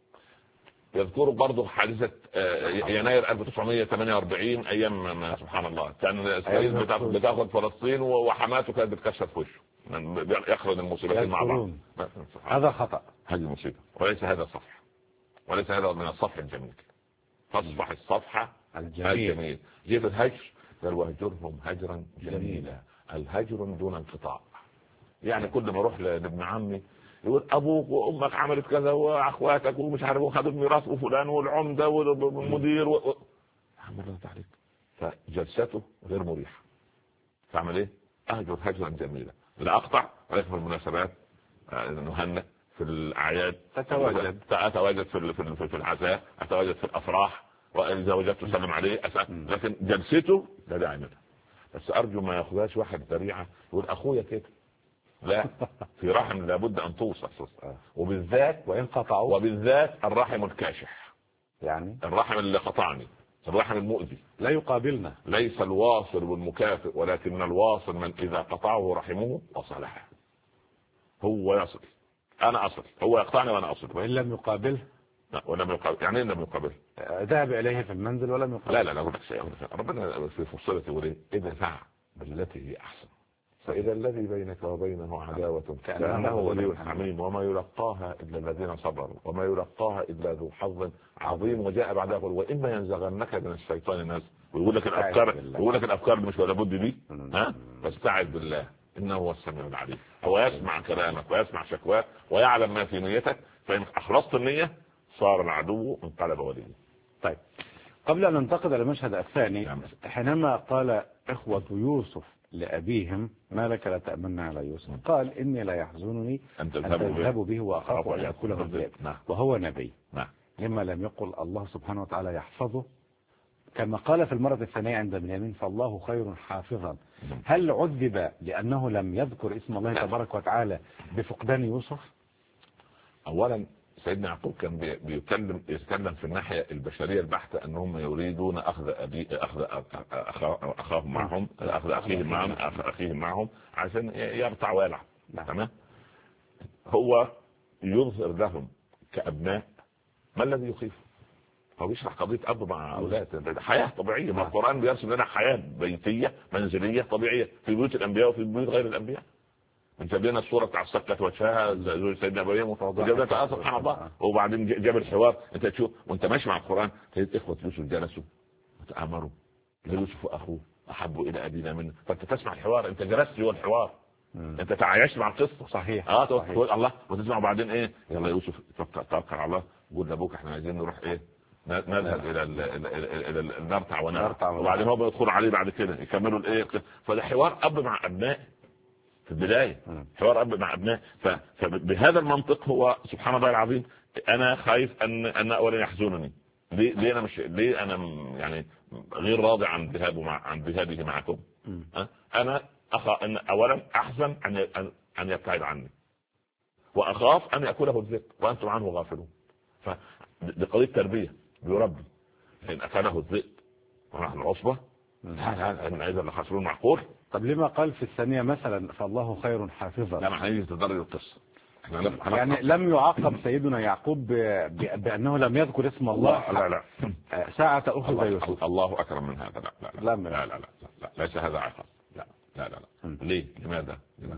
يذكروا برضه حادثه يناير 1948 ايام ما سبحان الله كان اسرائيل بتاخذ فلسطين وحماته كانت بتكشف في وشه يخرج المصيبتين مع بعض. هذا خطأ، هذه مصيبة، وليس هذا صفح، وليس هذا من الصفح الجميل. تصفح الصفحة الجميل. جيب الهجر قال وهجرهم هجرا جميلا، الهجر دون انقطاع. يعني كل ما اروح لابن عمي يقول ابوك وامك عملت كذا واخواتك ومش عارف وخدوا الميراث وفلان والعمده والمدير عمل الله تعالى، فجلسته غير مريحه. تعمل ايه؟ اهجر هجرا جميلا، لا اقطع ولكن في المناسبات نهنئ، في الاعياد اتواجد في العزاء، اتواجد في الافراح، واذا وجدت سلم عليه اسال، لكن جلسته لا داعي منها. بس ارجو ما ياخذهاش واحد ذريعه يقول اخويا كده، لا، في رحم لابد ان توصل، وبالذات وان قطعوا، وبالذات الرحم الكاشح، يعني الرحم اللي قطعني، الرحم المؤذي لا يقابلنا. ليس الواصل والمكافئ، ولكن الواصل من اذا قطعه رحمه وصلح. هو يصل، انا اصل، هو يقطعني وانا اصل. وان لم يقابله، لا ولم يقابل، يعني ايه لم يقابل؟ ذهب اليه في المنزل ولم يقابل. لا اقول لك ربنا في فصلته يقول ايه؟ ادفع بالتي هي احسن، فاذا الذي بينك وبينه عداوه كانه ولي حميم، وما يلقاها الا الذين صبروا وما يلقاها الا ذو حظ عظيم. وجاء بعدها يقول واما ينزغنك من الشيطان نزغ، ويقول لك الافكار اللي مش ولا بد دي، فاستعذ بالله انه هو السميع العليم. هو يسمع كلامك ويسمع شكواك ويعلم ما في نيتك، فان اخلصت النيه صار العدو انقلب وليه. طيب، قبل ان ننتقل الى المشهد الثاني، حينما قال اخوة يوسف لابيهم ما لك لا تأمن على يوسف، قال اني لا يحزنني ان تذهبوا به واخاف ان ياكله الذئب، وهو نبي. لما لم يقل الله سبحانه وتعالى يحفظه كما قال في المرة الثانية عند بنيامين فالله خير حافظا؟ هل عذب لأنه لم يذكر اسم الله تبارك وتعالى بفقدان يوسف؟ أولا سيدنا يعقوب كان يتكلم في الناحية البشرية البحتة أنهم يريدون أخذ أخاهم معهم، أخذ أخيهم معهم عشان يرتع ويلعب. تمام. هو يظهر لهم كأبناء ما الذي يخيف. هو بيشرح قضية أب مع أولاد، حياة طبيعية. ما القرآن بيرسم لنا حياة بيتية منزلية طبيعية في بيوت الأنبياء وفي بيوت غير الأنبياء. انت بينا الصورة بتاع السكة وجهها زوج سيدنا إبراهيم وجابتها سبحان الله، وبعدين جاب الحوار. انت تشوف وانت ماشي مع القرآن تجد إخوة يوسف جلسوا وتآمروا، يوسف وأخوه أحبوا إلى أبينا منه، فانت تسمع الحوار، انت جلست جوه الحوار، انت تعايشت مع القصة. صحيح. تقول الله وتسمع بعدين ايه، يلا يوسف توكل على الله، قول لابوك احنا عايزين نروح ايه، نذهب الى نرتع ونرتع، وبعدين هو بيدخل عليه بعد كده يكملوا الايه. فده حوار اب مع ابناء في البدايه، حوار اب مع ابناء. فبهذا المنطق هو سبحان الله العظيم انا خايف ان اولا يحزنني. ليه انا يعني غير راضي عن ذهابه معكم. انا ان اولا احزن ان يبتعد عني، واخاف ان ياكله الذئب وانتم عنه غافلون. فدي قضيه تربيه، بيربي. ان اكله الذئب ونحن عصبه اذا لخاسرون معقول. طب لما قال في الثانيه مثلا فالله خير حافظا؟ لا، ما هنيجي تدرج القصه، يعني لم يعاقب سيدنا يعقوب بأنه لم يذكر اسم الله. لا لا ساعة أخذ يوسف. الله أكرم من هذا. لا لا لا لا لا لا, لا. ليس هذا عقاب. لا لا لا, لا. ليه؟ لماذا؟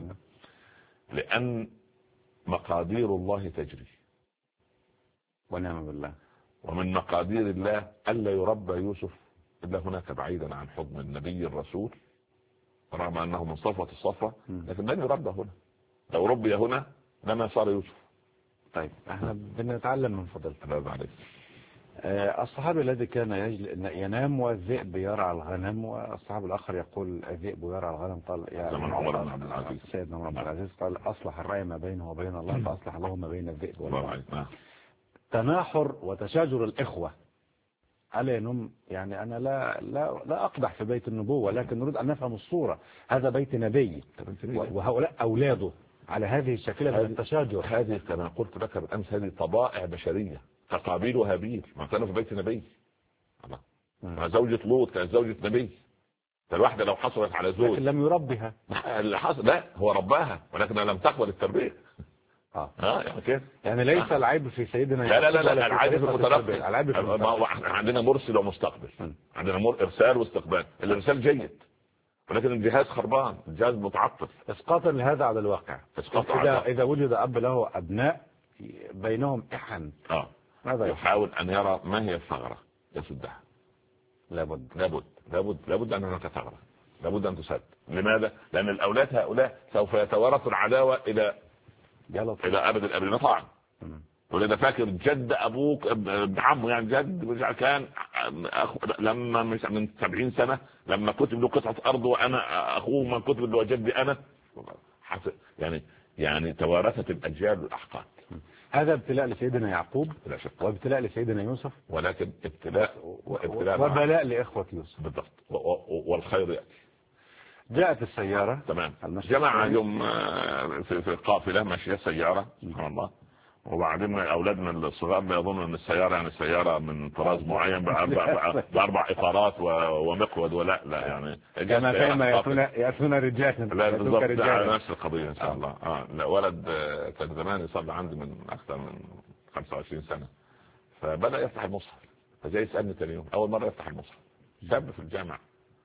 لأن مقادير الله تجري، ونعم بالله. ومن مقادير الله ألا يربى يوسف إلا هناك بعيدا عن حضن النبي الرسول، رغم أنه من صفوة الصفوة، لكن لن يربى هنا. لو ربي هنا لما صار يوسف. طيب احنا بنتعلم من فضلك. الله عليك. الصحابي الذي كان ينام والذئب يرعى الغنم، والصحابي الآخر يقول الذئب يرعى الغنم، قال يا زمن عمر بن عبد العزيز، سيدنا عمر بن عبد العزيز قال أصلح الرأي ما بينه وبين الله، فأصلح الله ما بين الذئب والغنم. تناحر وتشاجر الإخوة على أنهم، يعني أنا لا أقدح في بيت النبوة، لكن نريد أن نفهم الصورة. هذا بيت نبي وهؤلاء أولاده على هذه الشكلة من التشاجر. هذه كما قلت لك بالأمس هذه طبائع بشرية، كقابيل وهابيل ما كانوا في بيت نبي. زوجة لوط كانت زوجة نبي، فالواحدة لو حصلت على زوج لكن لم يربها. اللي حصل لا هو رباها، ولكنها لم تقبل التربية. يعني كيف؟ يعني ليس العيب في سيدنا لا لا لا, لا العيب في المتلقي. العيب في عندنا مرسل ومستقبل، عندنا ارسال واستقبال. الارسال جيد ولكن الجهاز خربان، الجهاز متعطل. اسقاطا لهذا على الواقع. اذا وجد اب له ابناء بينهم احن، ماذا يحاول ان يرى ما هي الثغرة يسدها. لابد ان هناك ثغرة، لابد ان تسد. لماذا؟ لان الاولاد هؤلاء سوف يتوارثوا العداوة الى ابد الابدين. طبعا ولذا فاكر جد ابوك ابن عمه، يعني جد كان لما من 70 سنة لما كتب له قطعة ارض وانا اخوه ما كتب له جدي انا، يعني توارثت الاجيال الاحقاد. هذا ابتلاء لسيدنا يعقوب وابتلاء لسيدنا يوسف، ولكن ابتلاء وبلاء لاخوة يوسف بالضبط. والخير يأتي. جاءت السيارة، تمام، جمع يوم في قافلة ماشية سيارة سبحان الله، وبعدين اولادنا الصغار لا يظن ان السيارة يعني السيارة من طراز معين باربع اطارات ومقود، ولا لا يعني كما يأتون رجالا. لا بالضبط نفس القضية ان شاء الله. لا ولد كان زمان يصلي عندي من اكثر من 25 سنة، فبدأ يفتح المصحف، فجاي يسألني ثاني يوم اول مرة يفتح المصحف، شاب في الجامعة،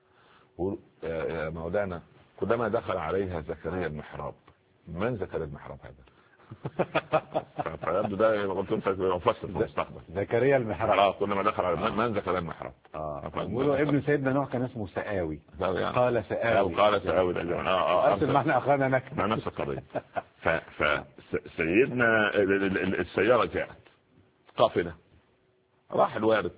يا مولانا كلما دخل عليها زكريا المحراب، من زكريا المحراب هذا؟ فيبدو ده قلت انت مفسر في المستقبل. زكريا المحراب كلما دخل على من زكريا المحراب. بيقولوا ابن سيدنا نوح كان اسمه سآوي، قال سآوي اصل ما احنا اخذنا نكمة نفس القضية. فسيدنا السيارة جاءت قافلة، راح الوارد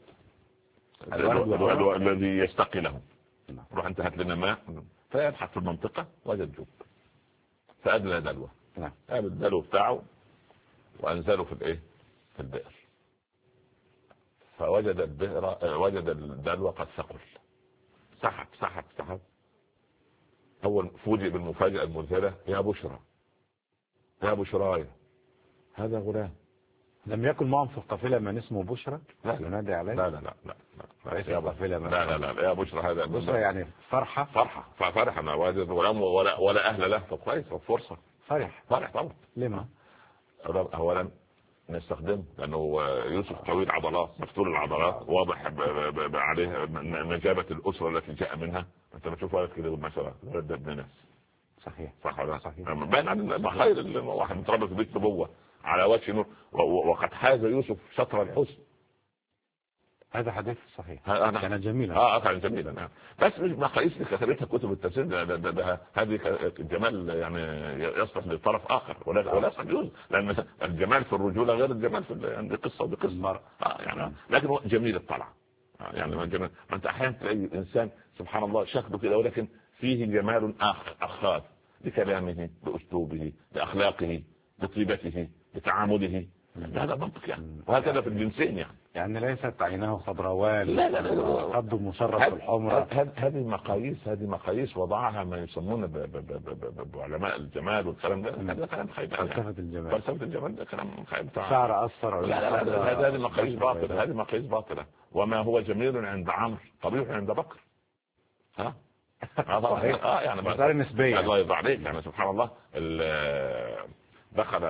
الذي يستقي له، روح انت هات لنا ماء، فيبحث في المنطقة وجد جب، فأدلى دلوه، قام الدلو بتاعه وانزله في البئر، فوجد البئر وجد الدلو قد ثقل، سحب اول فوجئ بالمفاجأة المذهلة، يا بشراي هذا غلام. لم يكن معهم في القافلة من اسمه بشرى ينادي عليه؟ لا رئيس القافلة لا يا بشرى هذا بشرى يعني فرحة ما وجد غلام ولا اهل له، طب كويس فرصة، فرح طبعا. لما اولا نستخدمه لانه يوسف طويل عضلات، مفتول العضلات، واضح عليه نجابة الاسرة التي جاء منها. انت بتشوف ولد كده مثلا ولد ابن ناس، صح ولا صحيح؟ باين عن خير الواحد متربى في بيت نبوة على وجه نور، وقد حاز يوسف شطر الحسن. هذا حديث صحيح، كان جميلا. كان جميلا. بس مش مقاييس اللي كتبتها كتب التفسير ده هذه الجمال يعني يصلح لطرف اخر، ولا يصلح، لان الجمال في الرجوله غير الجمال في عند قصه وبقصه. يعني لكن هو جميل الطلعه، يعني جميل. ما انت احيانا تلاقي انسان سبحان الله شكله كده ولكن فيه جمال اخر بكلامه، باسلوبه، باخلاقه، بطيبته، بتعامله. هذا منطق يعني، وهكذا في الجنسين يعني ليست عيناه خضروان، لا خده مشرف بالحمرة. هذه مقاييس وضعها ما يسمونه بعلماء الجمال والكلام ده. هذا كلام خايب. فلسفة الجمال ده كلام خايب. شعر اصفر، لا هذه مقاييس باطلة. وما هو جميل عند عمرو قبيح عند بكر. يعني مسألة نسبية. الله يرضى عليك، يعني سبحان الله. دخل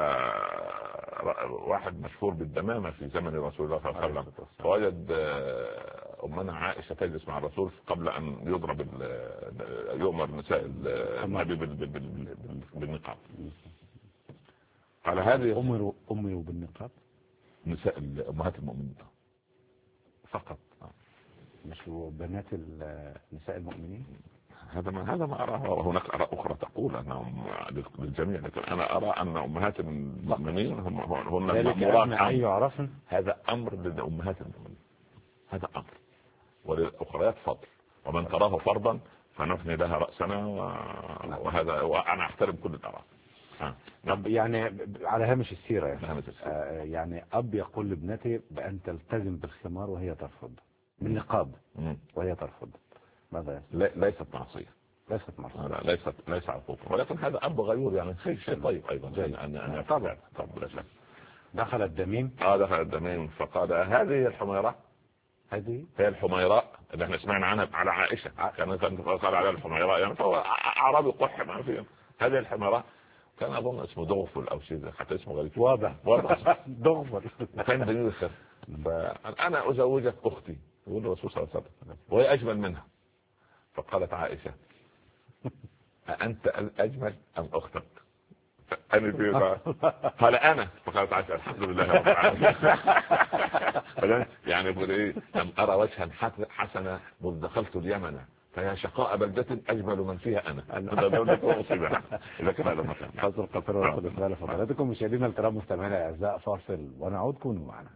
واحد مشهور بالدمامة في زمن رسول الله صلى الله عليه وسلم، فوجد أمنا عائشة تجلس مع الرسول قبل أن يضرب يؤمر نساء النبي بالنقاب. قال هذه أمروا بالنقاب نساء أمهات المؤمنين فقط، مش بنات نساء المؤمنين. هذا ما أراه، وهناك آراء أخرى تقول أنهم للجميع، لكن أنا أرى أن أمهات المؤمنين هن المأمورات. هذا أمر لأمهات المؤمنين، هذا أمر، وللأخريات فضل، ومن تراه فرضا فنفني لها رأسنا وهذا، وأنا أحترم كل الآراء. يعني على هامش السيرة يعني أب يقول لابنته بأن تلتزم بالخمار وهي ترفض، بالنقاب وهي ترفض، ماذا يصير؟ ليست معصية، ليس عقوقا، ولكن هذا أب غيور، يعني شيء طيب أيضا أن طبعا لا شك. دخل الدميم دخل الدميم فقال هذه الحميراء، هذه هي الحميراء اللي احنا سمعنا عنها على عائشة، كانت قال عليها الحميراء، يعني فهو أعرابي قح ما فيه. هذه الحميراء كان أظن اسمه دغفل أو شيء، حتى اسمه غريب واضح دغفل، كان جميل الخير. فأنا أزوجك أختي، يقول الرسول صلى الله عليه وسلم، وهي أجمل منها. فقالت عائشة أنت أجمل أم أختك؟ أنا فيها قال أنا. فقالت عائشة الحمد لله رب العالمين. يعني يقول إيه، لم أرى وجها حسنا منذ دخلت اليمن، فيا شقاء بلدة أجمل من فيها أنا. إذا كان هذا مكان فصل قصير ونأخذ إسماعيل فضلاتكم. مشاهدينا الكرام مستمعينا الأعزاء، فاصل ونعود، كونوا معنا.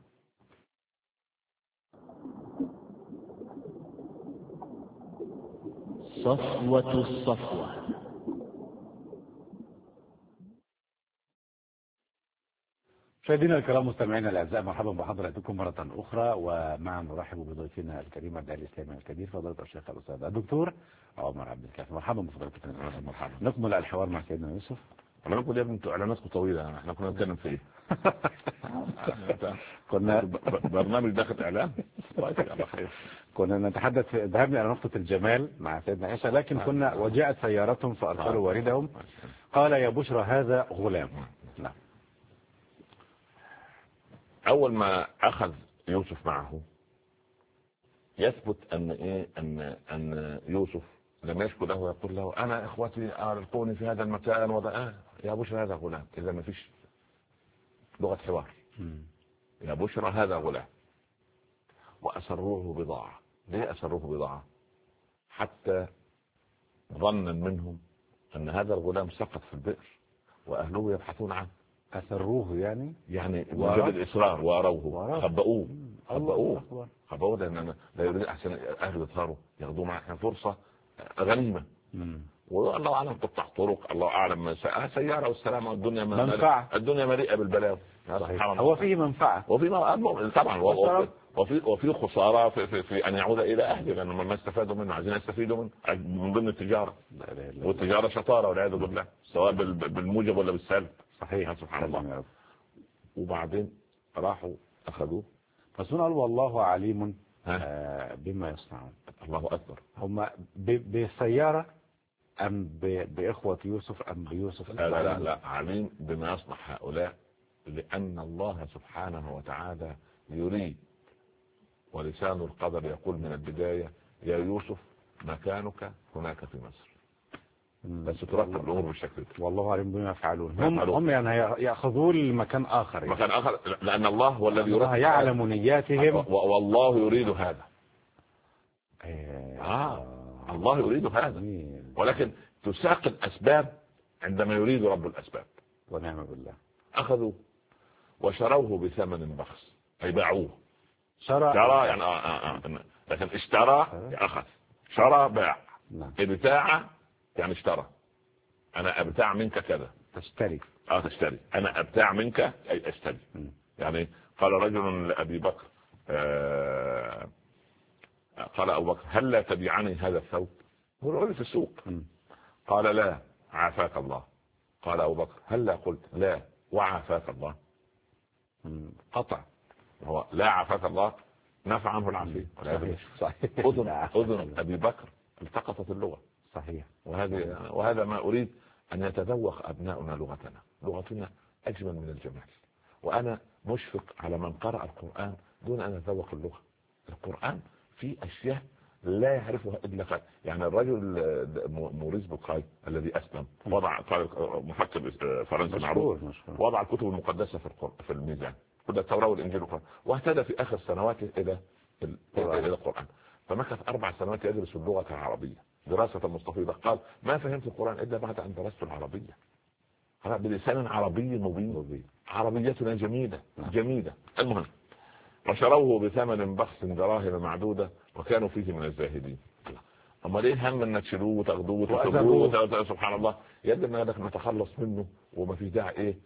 صفوة الصفوة. مشاهدينا الكرام مستمعينا الاعزاء، مرحبا بحضراتكم مره اخرى، ومع نرحب بضيفنا الكريم الداعي الاسلامي الكبير فضيله الشيخ الاستاذ الدكتور عمر عبد الكافي. مرحبا بفضيلتكم. مرحبا. نكمل الحوار مع سيدنا يوسف. انا بقول يا ابني انتوا اعلاناتكم طويله، احنا كنا نتكلم في ايه؟ كنا برنامج داخل اعلان. كنا نتحدث، ذهبنا الى نقطه الجمال مع سيدنا عيسى، لكن كنا وجاءت سيارتهم فارسلوا واردهم قال يا بشرى هذا غلام. نعم. أول ما أخذ يوسف معه يثبت أن يوسف لم يشكو له ويقول له أنا إخوتي ألقوني في هذا المكان يا بشرى هذا غلام. إذا ما فيش لغة حوار. يا بشرى هذا غلام. وأسروه بضاعة. ليه أسروه بضاعة؟ حتى ظنا منهم أن هذا الغلام سقط في البئر وأهله يبحثون عنه. أسروه يعني وجد الإصرار وأروه خبأوه لأن لا يريد أحسن أهله يظهروا ياخذوا معنا فرصة غنيمة. والله أعلم قطع طرق، الله أعلم سيارة والسلامة، الدنيا منفعة، الدنيا مليئة بالبلاوي. هو فيه منفعة طبعا وفي خسارة في أن يعود إلى أهله، لأنه ما استفادوا منه عايزين يستفيدوا من ضمن التجارة، والتجارة شطارة والعياذ بالله، سواء بالموجب ولا بالسلب. صحيح. سبحان الله. وبعدين راحوا أخذوه. فسنقول قال والله عليم بما يصنعون. الله أكبر. هم بالسيارة أم بإخوة يوسف أم بيوسف؟ لا عليم بما يصنع هؤلاء، لأن الله سبحانه وتعالى يريد، ولسان القدر يقول من البداية يا يوسف مكانك هناك في مصر. بس ترتب الأمور بالشكل ده. والله عليم بما يفعلون. هم يعني يأخذون لمكان آخر، مكان آخر، لأن الله هو الذي يريد، يعلم نياتهم، والله يريد هذا. الله يريد هذا، ولكن تساق الأسباب عندما يريد رب الأسباب. ونعم بالله. أخذوا وشروه بثمن بخس، أي باعوه. شرى يعني لكن اشترى أخذ، شرى باع. ابتاع يعني اشترى. أنا أبتاع منك كذا، تشتري. تشتري. أنا أبتاع منك أي أشتري. يعني قال رجل لأبي بكر، قال أبو بكر هل لا تبيعني هذا الثوب؟ هو في السوق. قال لا عافاك الله. قال أبو بكر هل لا قلت لا وعافاك الله؟ قطع. هو لا عافاك الله نفع عنه العافية. صحيح. أذن أبي بكر التقطت اللغة. صحيح. وهذا ما أريد أن يتذوق أبناؤنا لغتنا أجمل من الجمال. وأنا مشفق على من قرأ القرآن دون أن يتذوق اللغة. القرآن فيه أشياء لا يعرفها إلا قليل. يعني الرجل موريس بوكاي الذي أسلم وضع محقق فرنسي معروف، وضع الكتب المقدسة في الميزان، كل التوراة والإنجيل والقرآن، واهتدى في آخر سنواته إلى القرآن. فمكث 4 سنوات يدرس اللغة العربية دراسة مستفيضة. قال ما فهمت القرآن إلا بعد أن درست العربية بلسان عربي مبين. عربيتنا جميلة. المهم وشروه بثمن بخس دراهم معدودة وكانوا فيه من الزاهدين. اما ليه هم ان تشيلوه وتاخدوه وتاخدوه سبحان الله يد ان هذا نتخلص منه وما في داعي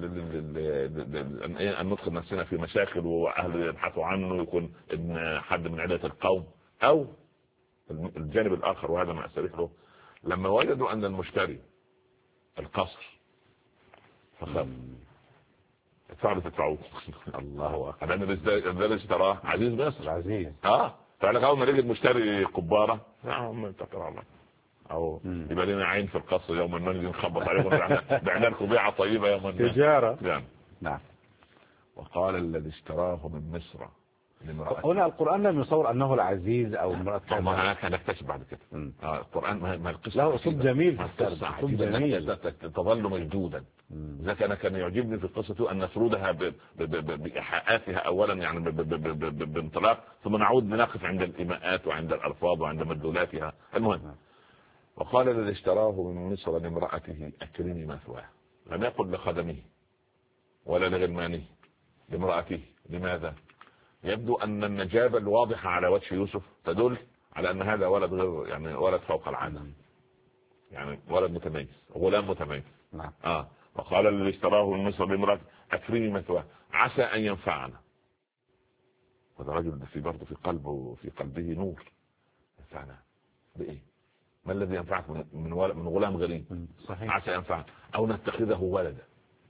ان ندخل نفسنا في مشاكل واهل يبحثوا عنه يكون ابن حد من عائلة القوم. او الجانب الاخر وهذا ما استريح له لما وجدوا ان المشتري القصر فخاف ادفعوا تدفعوه الله اكبر لان الذي اشتراه عزيز مصر عزيز فعلا اول ما نجد مشتري كباره نعم اتقوا الله او يبقى لنا عين في القصر يوم ما نجي نخبط عليهم بعنا لكم بيعه طيبه يوم ما تجاره يعني. نعم. وقال الذي اشتراه من مصر هنا القرآن لم يصور أنه العزيز أو امرأة ما كان نكتشف بعد كده. القرآن ما القصة له أسلوب جميل في القصة جميل تظل مجدودا. إذا كان يعجبني في القصة أن نسردها بإيحاءاتها أولا يعني بانطلاق ثم نعود نقف عند الإيماءات وعند الألفاظ وعند مدلولاتها. المهم وقال الذي اشتراه من مصر لامرأته أكرمي مثواه. لم يقل لخدمه ولا لغلمانه لامرأته. لماذا؟ يبدو أن النجابة الواضحة على وجه يوسف تدل على أن هذا ولد غير يعني ولد فوق العادة يعني ولد متميز غلام متميز. نعم. وقال الذي اشتراه من مصر لامرأته أكرمي مثواه عسى أن ينفعنا. هذا رجل في برضه في قلبه نور. ينفعنا بإيه؟ ما الذي ينفعك من غلام غريب؟ صحيح. عسى ينفعنا أو نتخذه ولدا.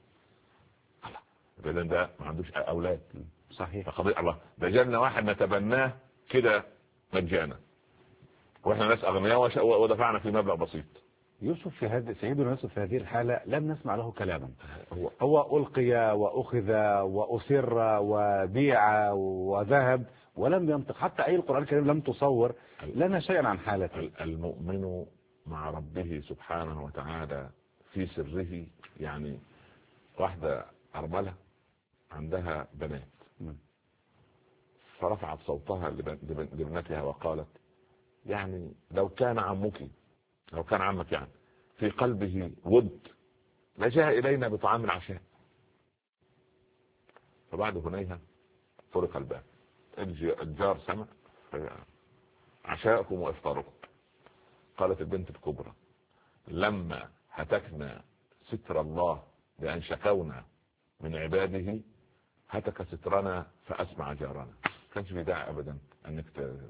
إذن ده ما عندوش أولاد. صحيح. فقضي الله ده جالنا واحد نتبناه كده مجانا واحنا ناس اغنياء ودفعنا في مبلغ بسيط. سيدنا يوسف في هذه الحالة لم نسمع له كلاما. هو ألقي وأخذ وأسر وبيع وذهب ولم ينطق. حتى أي القرآن الكريم لم تصور لنا شيئا عن حالته. المؤمن مع ربه سبحانه وتعالى في سره. يعني واحدة أرملة عندها بنات فرفعت صوتها لابنتها وقالت يعني لو كان عمك يعني في قلبه ود لجاء إلينا بطعام العشاء. فبعد هنيها فرق الباب الجار سمع عشاءكم وإفطاركم. قالت البنت الكبرى لما هتكنا ستر الله بأن شكونا من عباده هتك سترنا فأسمع جارنا. كانش في داعي أبدا أنك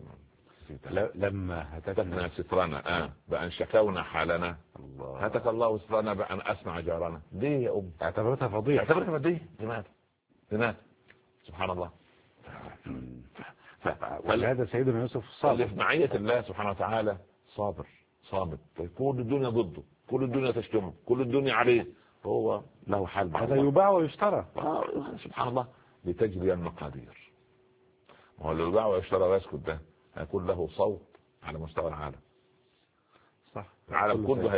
لما هتكنا سترنا بأن شكونا حالنا هتك الله سترنا بأن أسمع جارنا. ليه يا أم؟ اعتبرتها فضيحة. لماذا؟ سبحان الله. ولهذا سيدنا يوسف صابر في معية الله سبحانه وتعالى صابر صامت. كل الدنيا ضده كل الدنيا تشتمه كل الدنيا عليه هو له حال. هذا يباع ويشترى. سبحان الله لتجري المقادير. هو اللي يباع ويشترى ويسكت ده هيكون له صوت على مستوى العالم. صح. العالم كله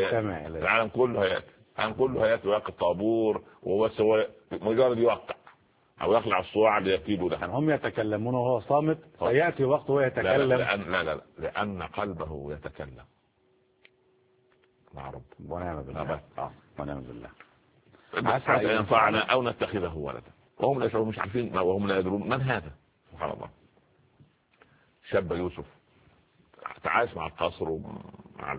هيأتي ويقف الطابور وبس هو مجرد يوقع او يخلع الصواع اللي يكيبه ده. هم يتكلمون وهو صامت فيأتي وقت وهو يتكلم. لا لأن قلبه يتكلم مع رب. ونعم بالله. ونعم بالله. عسى ينفعنا او نتخذه ولدا وهم لا يشعرون مش عارفين وهم لا يدرون من هذا. سبحان الله. شاب يوسف تعايش مع القصر ومع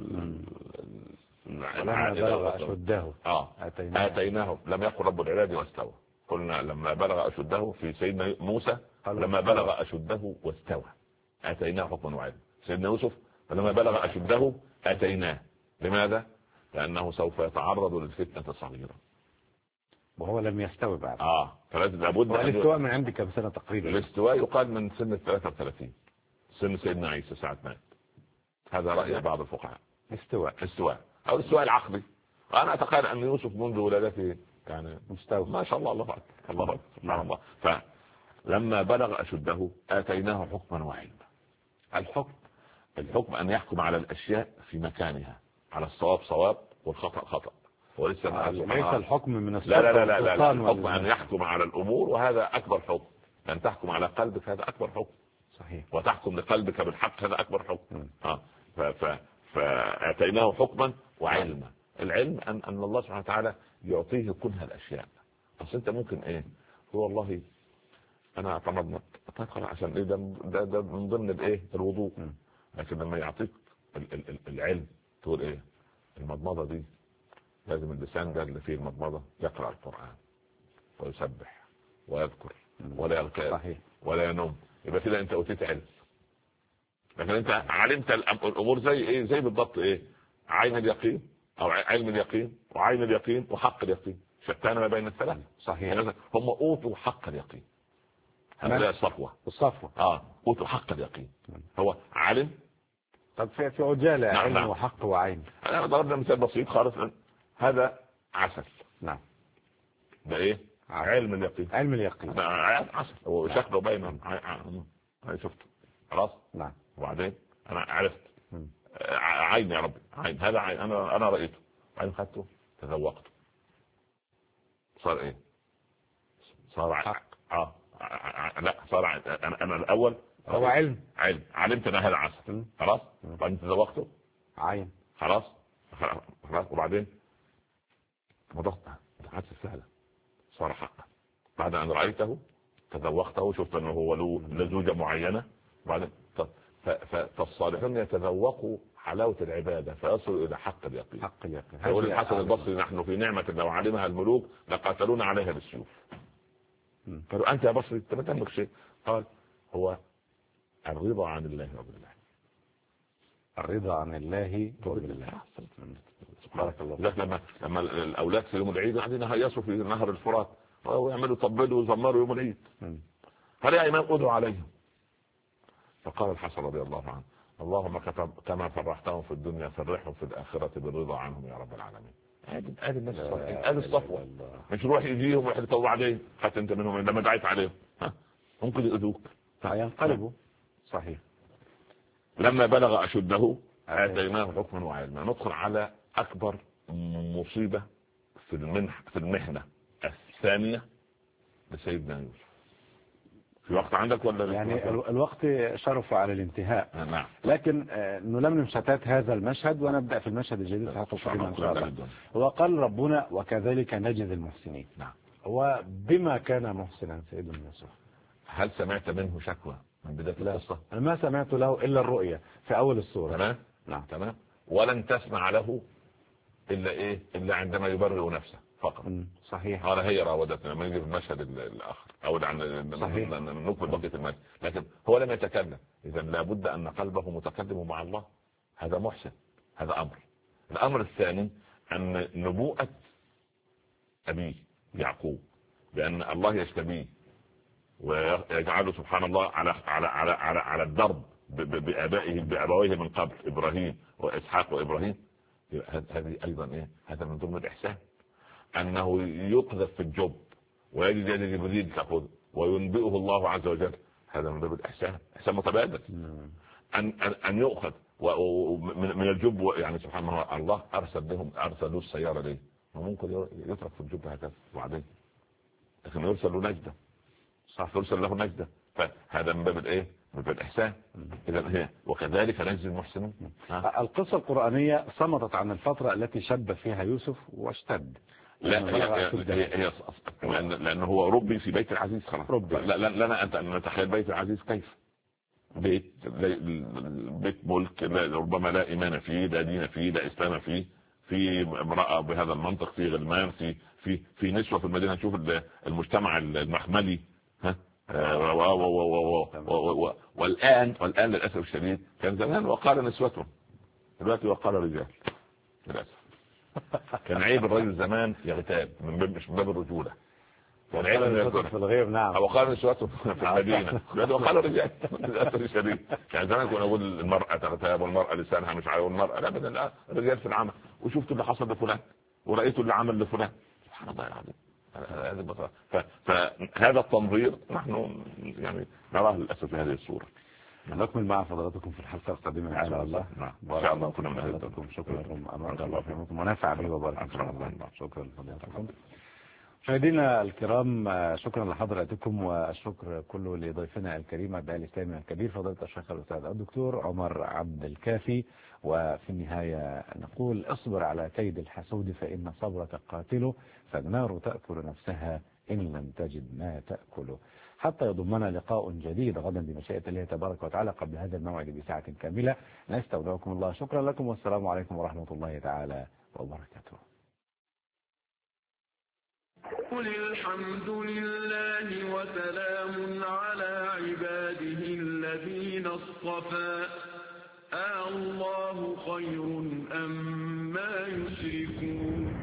لما بلغ أشده آتيناه. لم يقل رب العباد واستوى. قلنا لما بلغ أشده في سيدنا موسى لما بلغ أشده واستوى آتيناه حكما وعلما. سيدنا يوسف لما بلغ أشده آتيناه. لماذا؟ لأنه سوف يتعرض للفتنة صغيرا وهو لم يستوي بعد. فلازم لابد. الاستواء من عندك كم سنة تقريبا؟ الاستواء يقال من سن 33 سن سيدنا عيسى ساعة مات. هذا رأي بعض الفقهاء. استواء أو الاستواء العقلي. وأنا أتخيل أن يوسف منذ ولادته يعني مستوى ما شاء الله. الله أكبر الله أكبر سبحان الله. فلما بلغ أشده آتيناه حكما وعلما. الحكم أن يحكم على الأشياء في مكانها، على الصواب صواب والخطأ خطأ. وليس ليس الحكم من لا لا لا لا, لا, لا. الحكم أن يحكم على الأمور، وهذا أكبر حكم. أن تحكم على قلبك هذا أكبر حكم. صحيح. وتحكم لقلبك بالحق هذا أكبر حكم. فأتيناه حكما وعلما. العلم أن الله سبحانه وتعالى يعطيه كلها الأشياء. أصل أنت ممكن إيه هو والله أنا اعتمدت عشان إيه ده من ضمن الإيه الوضوء. لكن لما يعطيك العلم تقول إيه المضمضة دي لازم اللسان ده اللي فيه المضمضة يقرأ القرآن ويسبح ويذكر ولا يغتاب ولا ينوم. يبقى كده انت اوتيت علم. لكن انت علمت الامور زي ايه؟ زي بالضبط ايه؟ عين اليقين او علم اليقين وعين اليقين وحق اليقين، شتان ما بين الثلاث. صحيح. يعني هم اوتوا حق اليقين. هذا الصفوة. اوتوا حق اليقين. هو علم. طب في عجالة علم نعم. وحق وعين. انا ضربنا مثال بسيط خالص. هذا عسل. نعم. ده ايه؟ علم اليقين. علم اليقين. عسل وشكله باين. شفته خلاص. نعم. وبعدين انا عرفت. عين يا ربي عين. هذا عين انا رأيته. بعدين خدته تذوقته. صار ايه؟ صار حق. لا صار انا الاول هو علم. علمت ان هذا عسل خلاص. بعدين تذوقته عين خلاص. وبعدين مضغتها عسل فعلا صار حقا. بعد ان رايته تذوقته شفت انه هو له لزوجه معينه. بعدين فالصالحون يتذوقوا حلاوه العباده فيصلوا الى حق اليقين. يقول الحسن البصري نحن في نعمه لو علمها الملوك لقاتلونا عليها بالسيوف. قالوا انت يا بصري انت ما تملك شيء. قال هو الرضا عن الله وبالله. الرضا عن الله وبالله. بارك الله. لما الاولاد في يوم العيد قاعدين يهيصوا في نهر الفرات ويعملوا طبلوا ويزمروا يوم العيد. قال يا امام ادعوا عليهم. فقال الحسن رضي الله عنه اللهم كما فرحتهم في الدنيا فرحهم في الاخره بالرضا عنهم يا رب العالمين. ادي الناس ادي الصفوه. مش روح يجيهم ويحدثوا عليهم حتى انت منهم لما دعيت عليهم ممكن يؤذوك فينقلبوا. صحيح. لما بلغ اشده آتيناه حكما وعلما. ندخل على اكبر مصيبه في المحنه الثانيه لسيدنا يوسف. في وقت عندك ولا يعني الوقت شرف على الانتهاء. نعم. لكن نلملم شتات هذا المشهد ونبدأ في المشهد الجديد في حلقة قادمة إن شاء الله. هو قال ربنا وكذلك نجزي المحسنين. نعم. وبما كان محسنا سيدنا يوسف؟ هل سمعت منه شكوى من بداية القصة؟ أنا ما سمعت له إلا الرؤية في أول السورة. تمام. نعم. تمام. ولن تسمع له إلا إيه؟ إلا عندما يبرئ نفسه فقط. صحيح. قال هي راودتنا لما يجي في المشهد الآخر أو عن نكمل بقية المشهد. لكن هو لم يتكلم. إذا لابد أن قلبه متكلم مع الله. هذا محسن. هذا أمر. الأمر الثاني أن نبوءة أبيه يعقوب بأن الله يشتبيه ويجعله سبحان الله على الضرب بأبويه من قبل إبراهيم وإسحاق وإبراهيم. هذه أيضا إيه؟ هذا من ضمن الإحسان أنه يقذف في الجب ويجد يد جبريل تأخذ وينبئه الله عز وجل. هذا من ضمن الإحسان. إحسان متبادل. أن يؤخذ من الجب. يعني سبحان الله أرسل له السيارة ليه؟ وممكن يترك في الجب هكذا وبعدين لكن يرسل له نجدة. صح. يرسل له نجدة. فهذا من باب الايه؟ من باب الاحسان. اذا هي وكذلك نجزي المحسنين. القصة القرآنية صمتت عن الفترة التي شب فيها يوسف واشتد. لا هي لانه هو ربي في بيت العزيز خلاص. لنا ان نتخيل بيت العزيز كيف؟ بيت ملك ربما لا ايمان فيه لا دين فيه لا اسلام فيه. في امرأة بهذا المنطق في غلمان في نسوة في المدينة. نشوف المجتمع المحملي. والآن للأسف الشديد كان زمان وقال نسوته دلوقتي وقال رجال للأسف. كان عيب الرجل زمان يغتاب مش من باب الرجولة. كان عيب في الغيب. نعم. وقال نسوته في المدينة وقال رجال للأسف الشديد. يعني زمان كنا نقول المرأة تغتاب والمرأة لسانها مش عارف والمرأة لا بدل الرجال في العمل. وشفت اللي حصل لفلان ورأيت اللي عمل لفلان. سبحان الله العظيم. فهذا التنظير نحن يعني نراه للاسف في هذه الصوره. نكمل مع فضلاتكم في الحلقه القادمه ان شاء الله. ان شاء الله كنا من لكم. شكرا لكم، امر الله فيكم ونفع به وبارك ان شاء الله. شكرا لفضيلتكم. مشاهدينا الكرام، شكرا لحضراتكم، والشكر كله لضيفنا الكريم الداعي الاسلامي الكبير فضيلة الشيخ الاستاذ الدكتور عمر عبد الكافي. وفي النهاية نقول اصبر على كيد الحسود فإن صبرك قاتله، فالنار تأكل نفسها إن لم تجد ما تأكله. حتى يضمنا لقاء جديد غدا بمشيئة الله تبارك وتعالى قبل هذا الموعد بساعة كاملة. نستودعكم الله. شكرا لكم والسلام عليكم ورحمة الله تعالى وبركاته. قل الحمد لله وسلام على عباده الذين اصطفى، الله خير أم ما يشركون.